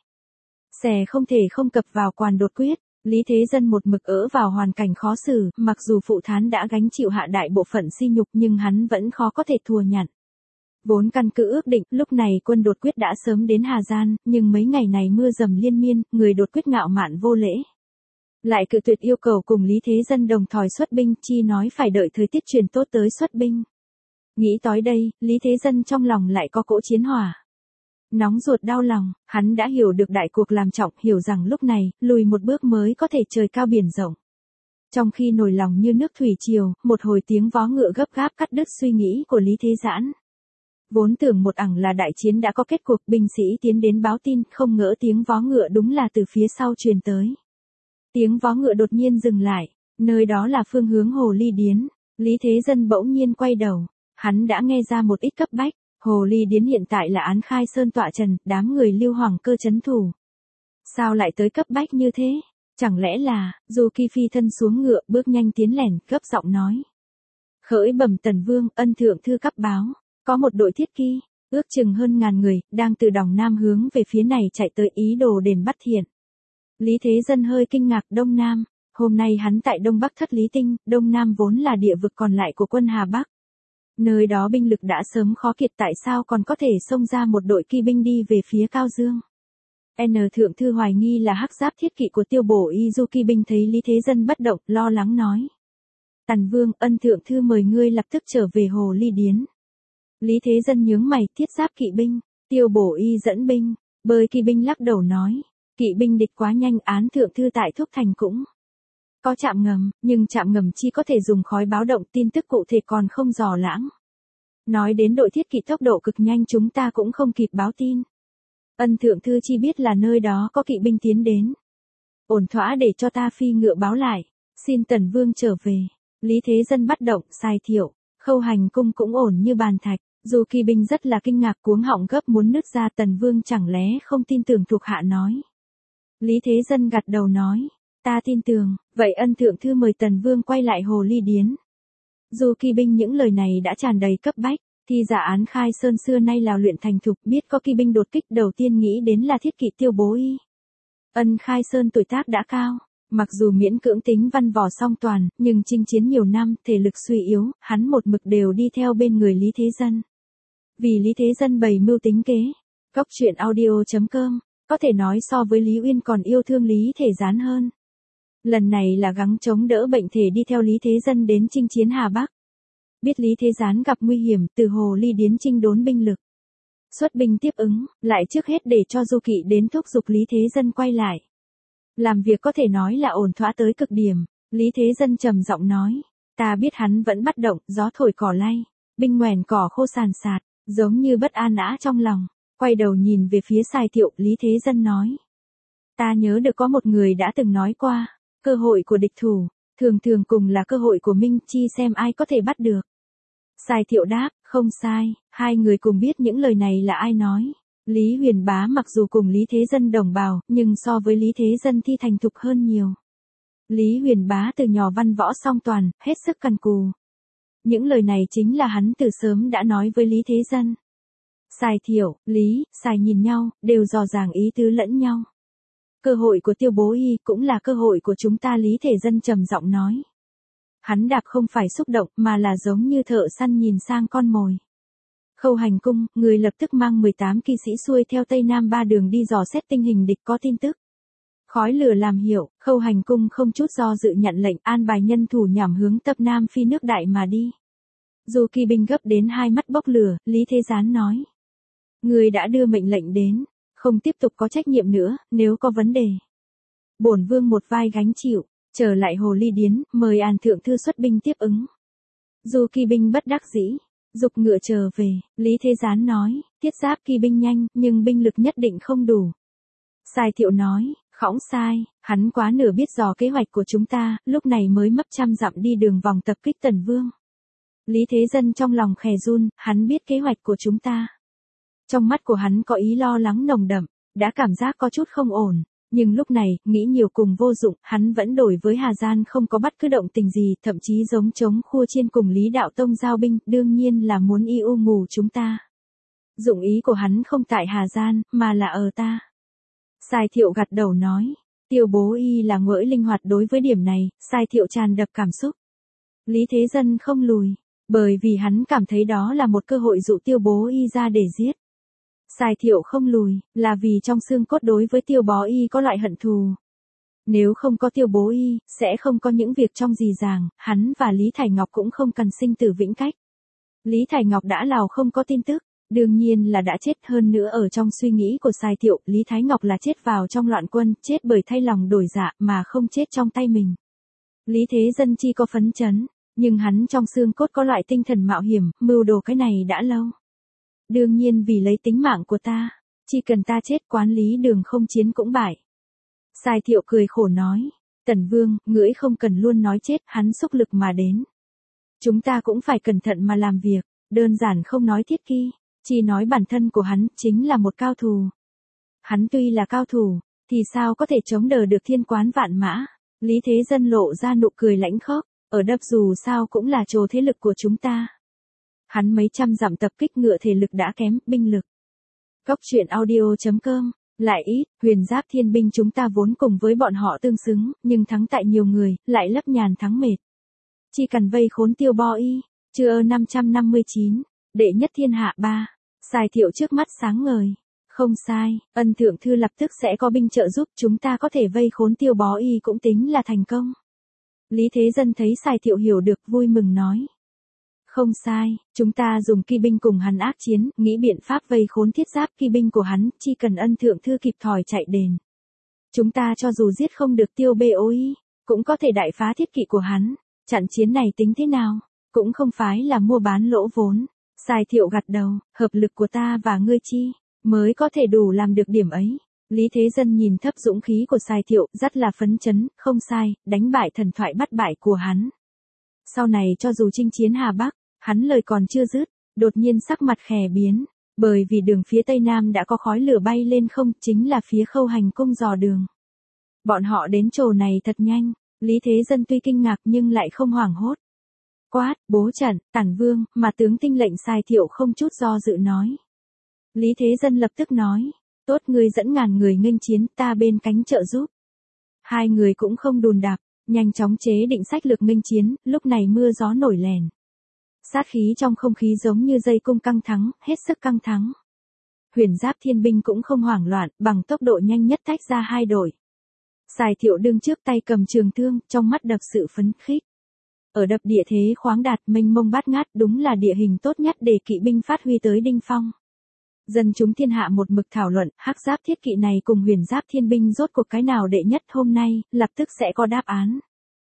Xẻ không thể không cập vào Quán Đột Quyết, Lý Thế Dân một mực ở vào hoàn cảnh khó xử, mặc dù phụ thán đã gánh chịu hạ đại bộ phận sỉ nhục nhưng hắn vẫn khó có thể thua nhận. Vốn căn cứ ước định, lúc này quân đột quyết đã sớm đến Hà Gian, nhưng mấy ngày này mưa dầm liên miên, người đột quyết ngạo mạn vô lễ. Lại cự tuyệt yêu cầu cùng Lý Thế Dân đồng thời xuất binh, chi nói phải đợi thời tiết chuyển tốt tới xuất binh. Nghĩ tới đây, Lý Thế Dân trong lòng lại có cỗ chiến hỏa. Nóng ruột đau lòng, hắn đã hiểu được đại cuộc làm trọng, hiểu rằng lúc này, lùi một bước mới có thể trời cao biển rộng. Trong khi nổi lòng như nước thủy triều, một hồi tiếng vó ngựa gấp gáp cắt đứt suy nghĩ của Lý Thế Giãn. Vốn tưởng một ẳng là đại chiến đã có kết cuộc, binh sĩ tiến đến báo tin, không ngỡ tiếng vó ngựa đúng là từ phía sau truyền tới. Tiếng vó ngựa đột nhiên dừng lại, nơi đó là phương hướng Hồ Ly Điến. Lý Thế Dân bỗng nhiên quay đầu, hắn đã nghe ra một ít cấp bách. Hồ Ly Điến hiện tại là Án Khai Sơn tọa trần, đám người Lưu Hoàng Cơ trấn thủ. Sao lại tới cấp bách như thế? Chẳng lẽ là, Du Ki phi thân xuống ngựa bước nhanh tiến lẻn, gấp giọng nói. Khởi bẩm Tần Vương, ân thượng thư cấp báo, có một đội thiết kỵ, ước chừng hơn ngàn người, đang từ Đòng Nam hướng về phía này chạy tới ý đồ đền bắt Thiện. Lý Thế Dân hơi kinh ngạc. Đông Nam, hôm nay hắn tại Đông Bắc thất Lý Tinh, Đông Nam vốn là địa vực còn lại của quân Hà Bắc. Nơi đó binh lực đã sớm khó kiệt, tại sao còn có thể xông ra một đội kỵ binh đi về phía Cao Dương. N thượng thư hoài nghi là hắc giáp thiết kỵ của Tiêu Bổ Y. Du Kỵ binh thấy Lý Thế Dân bất động, lo lắng nói. Tần Vương, ân thượng thư mời ngươi lập tức trở về Hồ Ly Điến. Lý Thế Dân nhướng mày, thiết giáp kỵ binh, Tiêu Bổ Y dẫn binh, Bơi kỵ binh lắc đầu nói. Kỵ binh địch quá nhanh, án thượng thư tại Thúc Thành cũng có trạm ngầm, nhưng trạm ngầm chỉ có thể dùng khói báo động, tin tức cụ thể còn không dò lãng. Nói đến đội thiết kỵ tốc độ cực nhanh chúng ta cũng không kịp báo tin. Ân thượng thư chi biết là nơi đó có kỵ binh tiến đến. Ổn thỏa để cho ta phi ngựa báo lại, xin Tần Vương trở về. Lý Thế Dân bắt động, Sai Thiệu, Khâu Hành cung cũng ổn như bàn thạch. Dù kỵ binh rất là kinh ngạc, cuống họng gấp muốn nứt ra. Tần Vương chẳng lẽ không tin tưởng thuộc hạ nói. Lý Thế Dân gật đầu nói, ta tin tưởng, vậy ân thượng thư mời Tần Vương quay lại Hồ Ly Điến. Dù kỵ binh những lời này đã tràn đầy cấp bách, thì giả án Khai Sơn xưa nay lào luyện thành thục, biết có kỵ binh đột kích đầu tiên nghĩ đến là thiết kỵ Tiêu Bố Y. Ân Khai Sơn tuổi tác đã cao, mặc dù miễn cưỡng tính văn võ song toàn, nhưng chinh chiến nhiều năm, thể lực suy yếu, hắn một mực đều đi theo bên người Lý Thế Dân. Vì Lý Thế Dân bày mưu tính kế, Góc truyện audio chấm com, có thể nói so với Lý Uyên còn yêu thương Lý Thể Gián hơn. Lần này là gắng chống đỡ bệnh thể đi theo Lý Thế Dân đến chinh chiến Hà Bắc. Biết Lý Thế Gián gặp nguy hiểm, từ Hồ Ly Điến chinh đốn binh lực. Xuất binh tiếp ứng, lại trước hết để cho Du Kỵ đến thúc giục Lý Thế Dân quay lại. Làm việc có thể nói là ổn thỏa tới cực điểm. Lý Thế Dân trầm giọng nói, ta biết hắn vẫn bắt động, gió thổi cỏ lay, binh ngoèn cỏ khô sàn sạt, giống như bất an ã trong lòng. Quay đầu nhìn về phía Sai Thiệu, Lý Thế Dân nói. Ta nhớ được có một người đã từng nói qua, cơ hội của địch thủ, thường thường cùng là cơ hội của Minh Chi, xem ai có thể bắt được. Sai Thiệu đáp, không sai, hai người cùng biết những lời này là ai nói. Lý Huyền Bá mặc dù cùng Lý Thế Dân đồng bào, nhưng so với Lý Thế Dân thi thành thục hơn nhiều. Lý Huyền Bá từ nhỏ văn võ song toàn, hết sức cần cù. Những lời này chính là hắn từ sớm đã nói với Lý Thế Dân. Sai Thiệu, Lý, Sai nhìn nhau, đều dò dàng ý tứ lẫn nhau. Cơ hội của Tiêu Bố Y cũng là cơ hội của chúng ta, Lý Thể Dân trầm giọng nói. Hắn đạp không phải xúc động mà là giống như thợ săn nhìn sang con mồi. Khâu Hành cung, người lập tức mang mười tám kỵ sĩ xuôi theo Tây Nam ba đường đi dò xét tình hình địch có tin tức. Khói lửa làm hiệu, Khâu Hành cung không chút do dự nhận lệnh, an bài nhân thủ nhằm hướng Tập Nam Phi nước Đại mà đi. Dù kỵ binh gấp đến hai mắt bốc lửa, Lý Thế Gián nói. Người đã đưa mệnh lệnh đến, không tiếp tục có trách nhiệm nữa, nếu có vấn đề. Bổn vương một vai gánh chịu, trở lại Hồ Ly Điến, mời An thượng thư xuất binh tiếp ứng. Dù kỵ binh bất đắc dĩ, dục ngựa trở về, Lý Thế Gián nói, thiết giáp kỵ binh nhanh, nhưng binh lực nhất định không đủ. Sai Thiệu nói, khõng sai, hắn quá nửa biết dò kế hoạch của chúng ta, lúc này mới mất trăm dặm đi đường vòng tập kích Tần Vương. Lý Thế Dân trong lòng khè run, hắn biết kế hoạch của chúng ta. Trong mắt của hắn có ý lo lắng nồng đậm, đã cảm giác có chút không ổn. Nhưng lúc này, nghĩ nhiều cùng vô dụng, hắn vẫn đổi với Hà Gian không có bất cứ động tình gì, thậm chí giống chống khua chiên cùng Lý Đạo Tông giao binh, đương nhiên là muốn y u ngủ chúng ta. Dụng ý của hắn không tại Hà Gian, mà là ở ta. Sai Thiệu gật đầu nói, Tiêu Bố Y là ngỗi linh hoạt đối với điểm này, Sai Thiệu tràn đập cảm xúc. Lý Thế Dân không lùi, bởi vì hắn cảm thấy đó là một cơ hội dụ Tiêu Bố Y ra để giết. Sai Thiệu không lùi, là vì trong xương cốt đối với Tiêu Bó Y có loại hận thù. Nếu không có Tiêu Bố Y, sẽ không có những việc trong dì dàng, hắn và Lý Thải Ngọc cũng không cần sinh tử vĩnh cách. Lý Thải Ngọc đã lào không có tin tức, đương nhiên là đã chết, hơn nữa ở trong suy nghĩ của Sai Thiệu, Lý Thái Ngọc là chết vào trong loạn quân, chết bởi thay lòng đổi dạ, mà không chết trong tay mình. Lý Thế Dân chi có phấn chấn, nhưng hắn trong xương cốt có loại tinh thần mạo hiểm, mưu đồ cái này đã lâu. Đương nhiên vì lấy tính mạng của ta, chỉ cần ta chết, quán Lý Đường không chiến cũng bại. Sai Thiệu cười khổ nói, Tần Vương, ngưỡi không cần luôn nói chết, hắn xúc lực mà đến. Chúng ta cũng phải cẩn thận mà làm việc, đơn giản không nói thiết kỵ, chỉ nói bản thân của hắn chính là một cao thủ. Hắn tuy là cao thủ, thì sao có thể chống đỡ được thiên quán vạn mã. Lý Thế Dân lộ ra nụ cười lãnh khốc, ở đập dù sao cũng là trồ thế lực của chúng ta. Hắn mấy trăm dặm tập kích ngựa thể lực đã kém, binh lực. Cốc truyện audio chấm com, lại ít, Huyền Giáp Thiên binh chúng ta vốn cùng với bọn họ tương xứng, nhưng thắng tại nhiều người, lại lấp nhàn thắng mệt. Chỉ cần vây khốn Tiêu Bo Y, chưa năm trăm năm mươi chín, đệ nhất thiên hạ ba, Sài Thiệu trước mắt sáng ngời. Không sai, Ân thượng thư lập tức sẽ có binh trợ giúp, chúng ta có thể vây khốn Tiêu Bó Y cũng tính là thành công. Lý Thế Dân thấy Sài Thiệu hiểu được, vui mừng nói. Không sai, chúng ta dùng kỳ binh cùng hắn ác chiến, nghĩ biện pháp vây khốn thiết giáp kỳ binh của hắn, chỉ cần Ân thượng thư kịp thời chạy đền. Chúng ta cho dù giết không được Tiêu Bô Y, cũng có thể đại phá thiết kỵ của hắn. Trận chiến này tính thế nào? Cũng không phải là mua bán lỗ vốn. Sài Thiệu gật đầu, hợp lực của ta và ngươi chi mới có thể đủ làm được điểm ấy. Lý Thế Dân nhìn thấp dũng khí của Sài Thiệu, rất là phấn chấn, không sai, đánh bại thần thoại bắt bại của hắn. Sau này cho dù chinh chiến Hà Bắc, hắn lời còn chưa dứt, đột nhiên sắc mặt khè biến, bởi vì đường phía Tây Nam đã có khói lửa bay lên không, chính là phía Khâu Hành Cung dò đường. Bọn họ đến chỗ này thật nhanh, Lý Thế Dân tuy kinh ngạc nhưng lại không hoảng hốt. Quát, bố trận, Tản Vương, mà tướng tinh lệnh Sài Thiệu không chút do dự nói. Lý Thế Dân lập tức nói, tốt, ngươi dẫn ngàn người nghênh chiến, ta bên cánh trợ giúp. Hai người cũng không đùn đạp, nhanh chóng chế định sách lược nghênh chiến, lúc này mưa gió nổi lèn. Sát khí trong không khí giống như dây cung căng thắng, hết sức căng thắng. Huyền Giáp Thiên binh cũng không hoảng loạn, bằng tốc độ nhanh nhất tách ra hai đội. Sài Thiệu đứng trước tay cầm trường thương, trong mắt đập sự phấn khích. Ở đập địa thế khoáng đạt, mênh mông bát ngát, đúng là địa hình tốt nhất để kỵ binh phát huy tới đỉnh phong. Dân chúng thiên hạ một mực thảo luận, hắc giáp thiết kỵ này cùng Huyền Giáp Thiên binh rốt cuộc cái nào đệ nhất, hôm nay, lập tức sẽ có đáp án.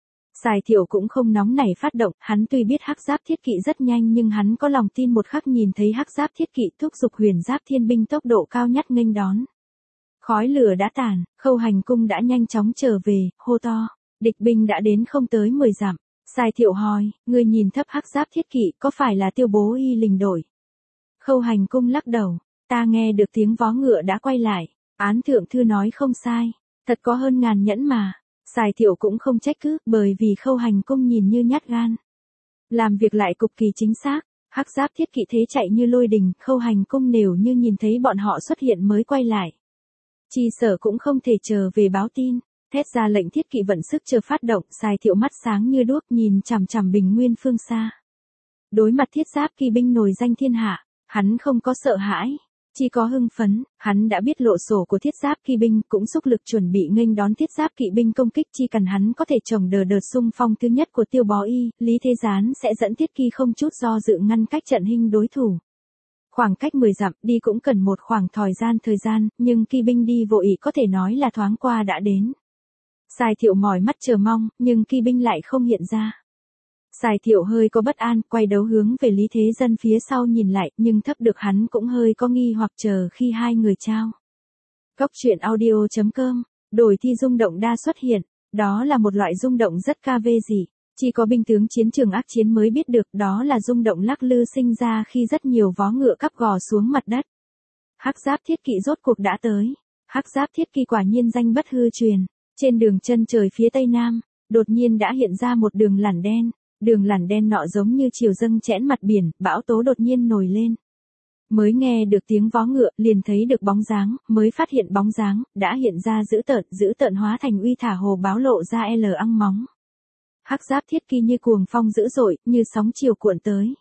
Sài Thiệu cũng không nóng nảy phát động, hắn tuy biết hắc giáp thiết kỵ rất nhanh nhưng hắn có lòng tin một khắc nhìn thấy hắc giáp thiết kỵ thúc giục Huyền Giáp Thiên binh tốc độ cao nhất nghênh đón. Khói lửa đã tàn, Khâu Hành Cung đã nhanh chóng trở về, hô to, địch binh đã đến không tới mười dặm. Sài Thiệu hỏi, người nhìn thấp hắc giáp thiết kỵ có phải là Tiêu Bố Y lình đổi? Khâu Hành Cung lắc đầu, ta nghe được tiếng vó ngựa đã quay lại, án thượng thư nói không sai, thật có hơn ngàn nhẫn mà. Sài Thiệu cũng không trách cứ, bởi vì Khâu Hành Cung nhìn như nhát gan. Làm việc lại cực kỳ chính xác, hắc giáp thiết kỵ thế chạy như lôi đình, Khâu Hành Cung nếu như nhìn thấy bọn họ xuất hiện mới quay lại. Chi sở cũng không thể chờ về báo tin, thét ra lệnh thiết kỵ vận sức chờ phát động, Sài Thiệu mắt sáng như đuốc nhìn chằm chằm bình nguyên phương xa. Đối mặt thiết giáp kỳ binh nổi danh thiên hạ, hắn không có sợ hãi, chỉ có hưng phấn, hắn đã biết lộ sổ của thiết giáp kỳ binh, cũng xúc lực chuẩn bị nghênh đón thiết giáp kỵ binh công kích, chỉ cần hắn có thể trồng đờ đợt xung phong thứ nhất của Tiêu Bó Y, Lý Thế Gián sẽ dẫn thiết kỳ không chút do dự ngăn cách trận hình đối thủ. Khoảng cách mười dặm đi cũng cần một khoảng thời gian thời gian, nhưng kỳ binh đi vội có thể nói là thoáng qua đã đến. Sài Thiệu mỏi mắt chờ mong, nhưng kỳ binh lại không hiện ra. Sài Thiệu hơi có bất an, quay đầu hướng về Lý Thế Dân phía sau nhìn lại, nhưng thấp được hắn cũng hơi có nghi hoặc chờ khi hai người trao. Cốc truyện audio chấm com, đổi thi rung động đa xuất hiện, đó là một loại rung động rất ca vê dị, chỉ có binh tướng chiến trường ác chiến mới biết được, đó là rung động lắc lư sinh ra khi rất nhiều vó ngựa cắp gò xuống mặt đất. Hắc giáp thiết kỵ rốt cuộc đã tới, hắc giáp thiết kỵ quả nhiên danh bất hư truyền. Trên đường chân trời phía tây nam, đột nhiên đã hiện ra một đường lằn đen, đường lằn đen nọ giống như chiều dâng chẽn mặt biển, bão tố đột nhiên nổi lên. Mới nghe được tiếng vó ngựa, liền thấy được bóng dáng, mới phát hiện bóng dáng, đã hiện ra dữ tợn, dữ tợn hóa thành uy thả hồ báo lộ ra L ăng móng. Hắc giáp thiết kỵ như cuồng phong dữ dội, như sóng chiều cuộn tới.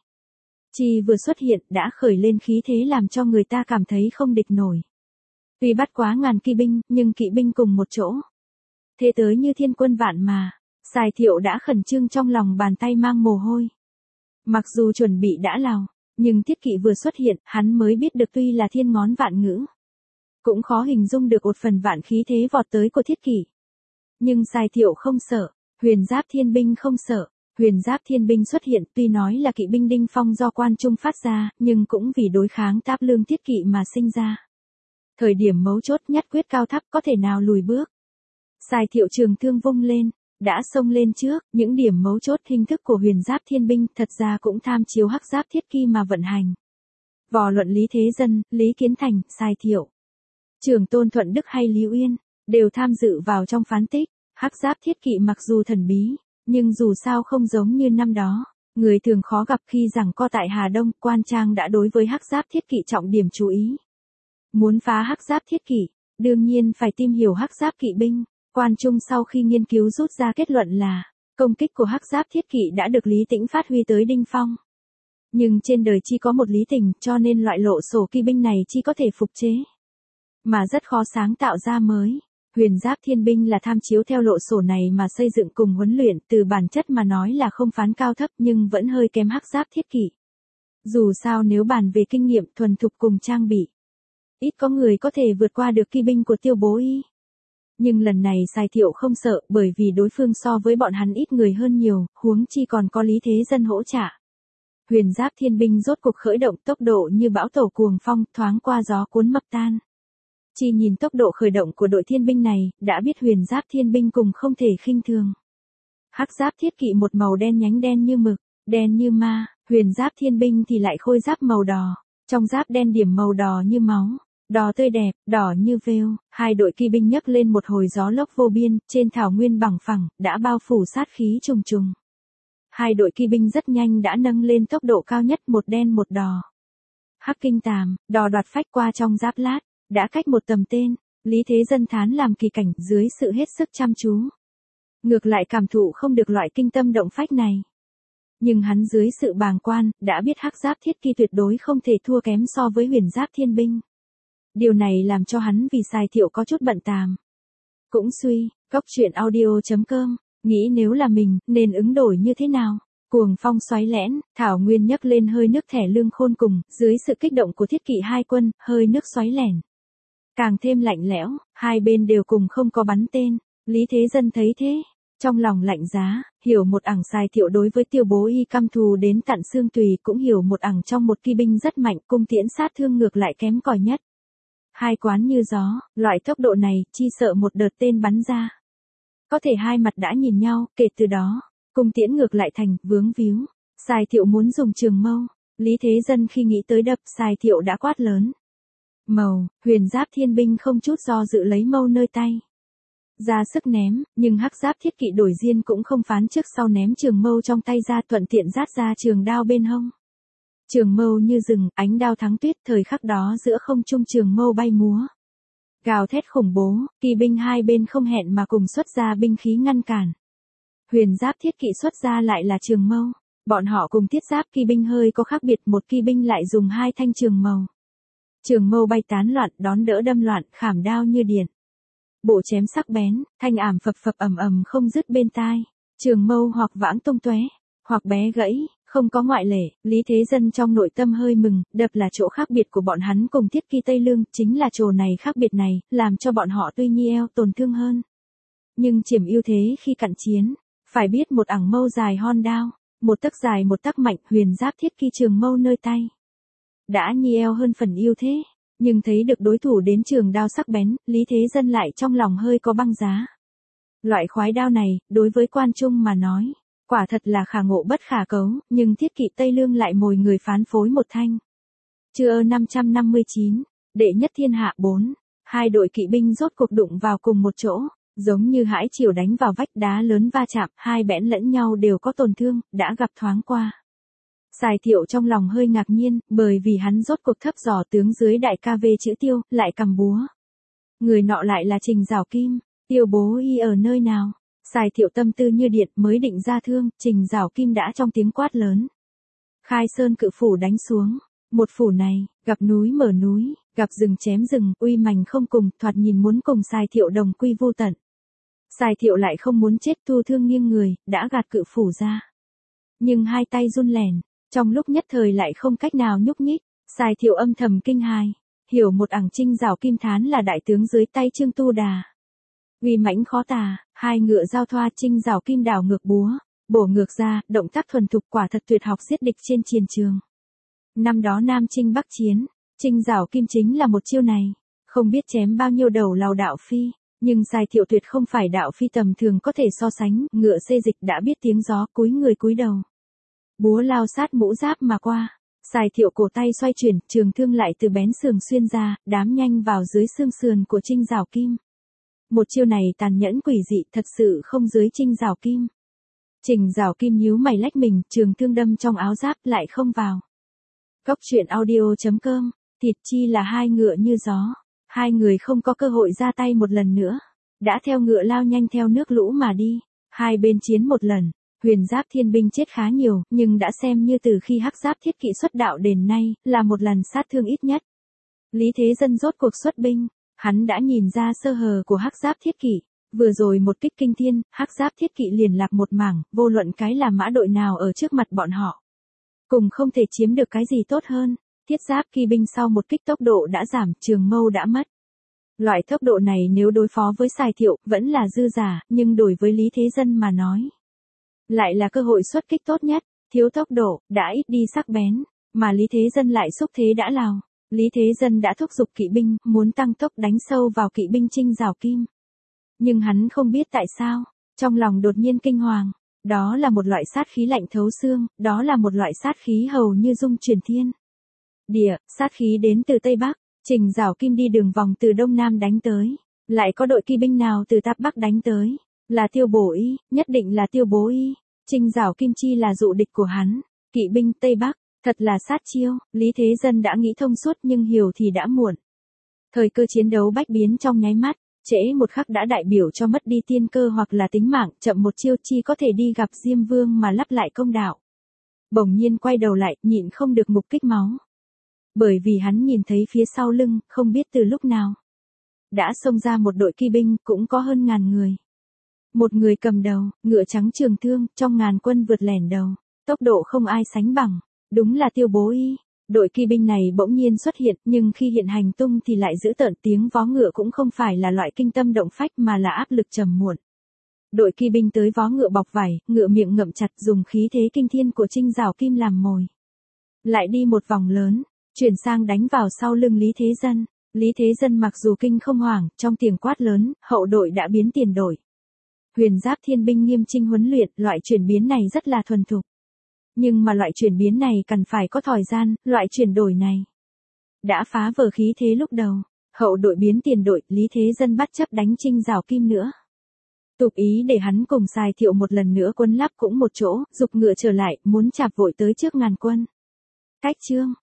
Chi vừa xuất hiện, đã khởi lên khí thế làm cho người ta cảm thấy không địch nổi. Tuy bắt quá ngàn kỵ binh, nhưng kỵ binh cùng một chỗ. Thế tới như thiên quân vạn mà, Sài Thiệu đã khẩn trương trong lòng bàn tay mang mồ hôi. Mặc dù chuẩn bị đã lào, nhưng thiết kỵ vừa xuất hiện, hắn mới biết được tuy là thiên ngón vạn ngữ. Cũng khó hình dung được một phần vạn khí thế vọt tới của thiết kỵ. Nhưng Sài Thiệu không sợ, Huyền Giáp Thiên binh không sợ, Huyền Giáp Thiên binh xuất hiện tuy nói là kỵ binh đinh phong do quan trung phát ra, nhưng cũng vì đối kháng Táp Lương thiết kỵ mà sinh ra. Thời điểm mấu chốt nhất quyết cao thấp có thể nào lùi bước. Sài Thiệu trường thương vung lên, đã xông lên trước, những điểm mấu chốt hình thức của Huyền Giáp Thiên binh thật ra cũng tham chiếu hắc giáp thiết kỵ mà vận hành. Vò luận Lý Thế Dân, Lý Kiến Thành, Sài Thiệu, Trường Tôn Thuận Đức hay Lý Uyên, đều tham dự vào trong phán tích. Hắc giáp thiết kỵ mặc dù thần bí, nhưng dù sao không giống như năm đó, người thường khó gặp khi giằng co tại Hà Đông, Quan Trang đã đối với hắc giáp thiết kỵ trọng điểm chú ý. Muốn phá hắc giáp thiết kỵ, đương nhiên phải tìm hiểu hắc giáp kỵ binh. Quan Trung sau khi nghiên cứu rút ra kết luận là, công kích của hắc giáp thiết kỵ đã được Lý Tĩnh phát huy tới đỉnh phong. Nhưng trên đời chỉ có một Lý Tình, cho nên loại lộ sổ kỵ binh này chỉ có thể phục chế, mà rất khó sáng tạo ra mới. Huyền giáp thiên binh là tham chiếu theo lộ sổ này mà xây dựng cùng huấn luyện, từ bản chất mà nói là không phán cao thấp nhưng vẫn hơi kém hắc giáp thiết kỵ. Dù sao nếu bàn về kinh nghiệm thuần thục cùng trang bị, ít có người có thể vượt qua được kỵ binh của Tiêu Bố Y. Nhưng lần này Sài Thiệu không sợ, bởi vì đối phương so với bọn hắn ít người hơn nhiều, huống chi còn có Lý Thế Dân hỗ trợ. Huyền giáp thiên binh rốt cuộc khởi động, tốc độ như bão tổ cuồng phong, thoáng qua gió cuốn mập tan. Chỉ nhìn tốc độ khởi động của đội thiên binh này, đã biết huyền giáp thiên binh cùng không thể khinh thường. Hắc giáp thiết kỵ một màu đen nhánh đen như mực, đen như ma, huyền giáp thiên binh thì lại khôi giáp màu đỏ, trong giáp đen điểm màu đỏ như máu, đỏ tươi đẹp, đỏ như vêu. Hai đội kỵ binh nhấc lên một hồi gió lốc vô biên, trên thảo nguyên bằng phẳng, đã bao phủ sát khí trùng trùng. Hai đội kỵ binh rất nhanh đã nâng lên tốc độ cao nhất, một đen một đỏ. Hắc kinh tàm, đò đoạt phách qua trong giáp lát, đã cách một tầm tên, Lý Thế Dân thán làm kỳ cảnh dưới sự hết sức chăm chú. Ngược lại cảm thụ không được loại kinh tâm động phách này. Nhưng hắn dưới sự bàng quan, đã biết hắc giáp thiết kỵ tuyệt đối không thể thua kém so với huyền giáp thiên binh. Điều này làm cho hắn vì Sài Thiệu có chút bận tàm. Cũng suy, góc truyện audio chấm com, nghĩ nếu là mình, nên ứng đổi như thế nào? Cuồng phong xoáy lẽn, thảo nguyên nhấc lên hơi nước thẻ lương khôn cùng, dưới sự kích động của thiết kỵ hai quân, hơi nước xoáy lẻn. Càng thêm lạnh lẽo, hai bên đều cùng không có bắn tên. Lý Thế Dân thấy thế, trong lòng lạnh giá, hiểu một ẳng Sài Thiệu đối với Tiêu Bố Y căm thù đến tận xương tùy, cũng hiểu một ẳng trong một kỵ binh rất mạnh, cung tiễn sát thương ngược lại kém cỏi nhất. Hai quán như gió, loại tốc độ này, chi sợ một đợt tên bắn ra. Có thể hai mặt đã nhìn nhau, kể từ đó, cung tiễn ngược lại thành, vướng víu. Sài Thiệu muốn dùng trường mâu, Lý Thế Dân khi nghĩ tới đập, Sài Thiệu đã quát lớn. Màu, huyền giáp thiên binh không chút do dự lấy mâu nơi tay. Ra sức ném, nhưng hắc giáp thiết kỵ đổi diên cũng không phán trước sau ném trường mâu trong tay ra, thuận tiện rát ra trường đao bên hông. Trường mâu như rừng, ánh đao thắng tuyết, thời khắc đó giữa không trung trường mâu bay múa. Gào thét khủng bố, kỵ binh hai bên không hẹn mà cùng xuất ra binh khí ngăn cản. Huyền giáp thiết kỵ xuất ra lại là trường mâu, bọn họ cùng thiết giáp kỵ binh hơi có khác biệt, một kỵ binh lại dùng hai thanh trường mâu. Trường mâu bay tán loạn, đón đỡ đâm loạn, khảm đao như điện. Bộ chém sắc bén, thanh ảm phập phập ầm ầm không dứt bên tai. Trường mâu hoặc vãng tung tóe, hoặc bé gãy, không có ngoại lệ. Lý Thế Dân trong nội tâm hơi mừng, đập là chỗ khác biệt của bọn hắn cùng thiết kỵ Tây Lương, chính là chỗ này khác biệt này, làm cho bọn họ tuy nhi eo tổn thương hơn. Nhưng chiếm ưu thế khi cận chiến, phải biết một ẳng mâu dài hon đao, một tấc dài một tấc mạnh, huyền giáp thiết kỵ trường mâu nơi tay. Đã nhi eo hơn phần ưu thế, nhưng thấy được đối thủ đến trường đao sắc bén, Lý Thế Dân lại trong lòng hơi có băng giá. Loại khoái đao này, đối với Quan Trung mà nói, quả thật là khả ngộ bất khả cấu, nhưng thiết kỵ Tây Lương lại mồi người phán phối một thanh. Chưa năm trăm năm mươi chín, đệ nhất thiên hạ bốn, hai đội kỵ binh rốt cuộc đụng vào cùng một chỗ, giống như hãi chiều đánh vào vách đá lớn va chạm, hai bẽn lẫn nhau đều có tổn thương, đã gặp thoáng qua. Sài Thiệu trong lòng hơi ngạc nhiên, bởi vì hắn rốt cuộc thấp dò tướng dưới đại ca về chữ Tiêu, lại cầm búa. Người nọ lại là Trình Giảo Kim, Tiêu Bố Y ở nơi nào? Sài Thiệu tâm tư như điện, mới định ra thương, Trình Giảo Kim đã trong tiếng quát lớn. Khai Sơn cự phủ đánh xuống, một phủ này, gặp núi mở núi, gặp rừng chém rừng, uy mành không cùng, thoạt nhìn muốn cùng Sài Thiệu đồng quy vô tận. Sài Thiệu lại không muốn chết, thu thương nghiêng người, đã gạt cự phủ ra. Nhưng hai tay run lèn, trong lúc nhất thời lại không cách nào nhúc nhích. Sài Thiệu âm thầm kinh hài, hiểu một ẳng Trình Giảo Kim thán là đại tướng dưới tay Trương Tu Đà. Uy mãnh khó tả, hai ngựa giao thoa, Trình Giảo Kim đảo ngược búa, bổ ngược ra, động tác thuần thục, quả thật tuyệt học giết địch trên chiến trường. Năm đó Nam Chinh Bắc chiến, Trình Giảo Kim chính là một chiêu này, không biết chém bao nhiêu đầu lầu đạo phi, nhưng Sài Thiệu tuyệt không phải đạo phi tầm thường có thể so sánh, ngựa xê dịch đã biết tiếng gió, cúi người cúi đầu. Búa lao sát mũ giáp mà qua, Sài Thiệu cổ tay xoay chuyển, trường thương lại từ bén sườn xuyên ra, đám nhanh vào dưới xương sườn của Trình Giảo Kim. Một chiêu này tàn nhẫn quỷ dị thật sự không dưới Trình Giảo Kim. Trình Giảo Kim nhíu mày lách mình, trường thương đâm trong áo giáp lại không vào. Cốc truyện audio chấm com, thịt chi là hai ngựa như gió. Hai người không có cơ hội ra tay một lần nữa. Đã theo ngựa lao nhanh theo nước lũ mà đi. Hai bên chiến một lần. Huyền giáp thiên binh chết khá nhiều, nhưng đã xem như từ khi hắc giáp thiết kỵ xuất đạo đến nay, là một lần sát thương ít nhất. Lý Thế Dân rốt cuộc xuất binh. Hắn đã nhìn ra sơ hở của hắc giáp thiết kỵ. Vừa rồi một kích kinh thiên, hắc giáp thiết kỵ liền lạc một mảng, vô luận cái là mã đội nào ở trước mặt bọn họ. Cùng không thể chiếm được cái gì tốt hơn. Thiết giáp kỳ binh sau một kích tốc độ đã giảm, trường mâu đã mất. Loại tốc độ này nếu đối phó với Sài Thiệu, vẫn là dư giả, nhưng đối với Lý Thế Dân mà nói. Lại là cơ hội xuất kích tốt nhất, thiếu tốc độ, đã ít đi sắc bén, mà Lý Thế Dân lại xúc thế đã lào. Lý Thế Dân đã thúc giục kỵ binh, muốn tăng tốc đánh sâu vào kỵ binh Trình Giảo Kim. Nhưng hắn không biết tại sao, trong lòng đột nhiên kinh hoàng. Đó là một loại sát khí lạnh thấu xương, đó là một loại sát khí hầu như dung truyền thiên địa, sát khí đến từ Tây Bắc. Trình Giảo Kim đi đường vòng từ Đông Nam đánh tới. Lại có đội kỵ binh nào từ Tạp Bắc đánh tới. Là Tiêu Bổ Y, nhất định là Tiêu Bố Y. Trình Giảo Kim chi là dụ địch của hắn. Kỵ binh Tây Bắc, thật là sát chiêu. Lý Thế Dân đã nghĩ thông suốt nhưng hiểu thì đã muộn. Thời cơ chiến đấu bách biến trong nháy mắt. Trễ một khắc đã đại biểu cho mất đi tiên cơ hoặc là tính mạng, chậm một chiêu chi có thể đi gặp Diêm Vương mà lắp lại công đạo. Bỗng nhiên quay đầu lại, nhịn không được mục kích máu. Bởi vì hắn nhìn thấy phía sau lưng, không biết từ lúc nào. Đã xông ra một đội kỵ binh, cũng có hơn ngàn người. Một người cầm đầu, ngựa trắng trường thương, trong ngàn quân vượt lẻn đầu. Tốc độ không ai sánh bằng. Đúng là Tiêu Bố Y. Đội kỵ binh này bỗng nhiên xuất hiện, nhưng khi hiện hành tung thì lại giữ tợn, tiếng vó ngựa cũng không phải là loại kinh tâm động phách mà là áp lực trầm muộn. Đội kỵ binh tới vó ngựa bọc vảy, ngựa miệng ngậm chặt, dùng khí thế kinh thiên của Trình Giảo Kim làm mồi. Lại đi một vòng lớn, chuyển sang đánh vào sau lưng Lý Thế Dân. Lý Thế Dân mặc dù kinh không hoảng, trong tiếng quát lớn, hậu đội đã biến tiền đổi. Huyền giáp thiên binh nghiêm chỉnh huấn luyện, loại chuyển biến này rất là thuần thục. Nhưng mà loại chuyển biến này cần phải có thời gian, loại chuyển đổi này đã phá vỡ khí thế lúc đầu. Hậu đội biến tiền đội, Lý Thế Dân bắt chấp đánh Trình Giảo Kim nữa. Tục ý để hắn cùng Sài Thiệu một lần nữa quân lắp cũng một chỗ, giục ngựa trở lại, muốn chạp vội tới trước ngàn quân. Cách chương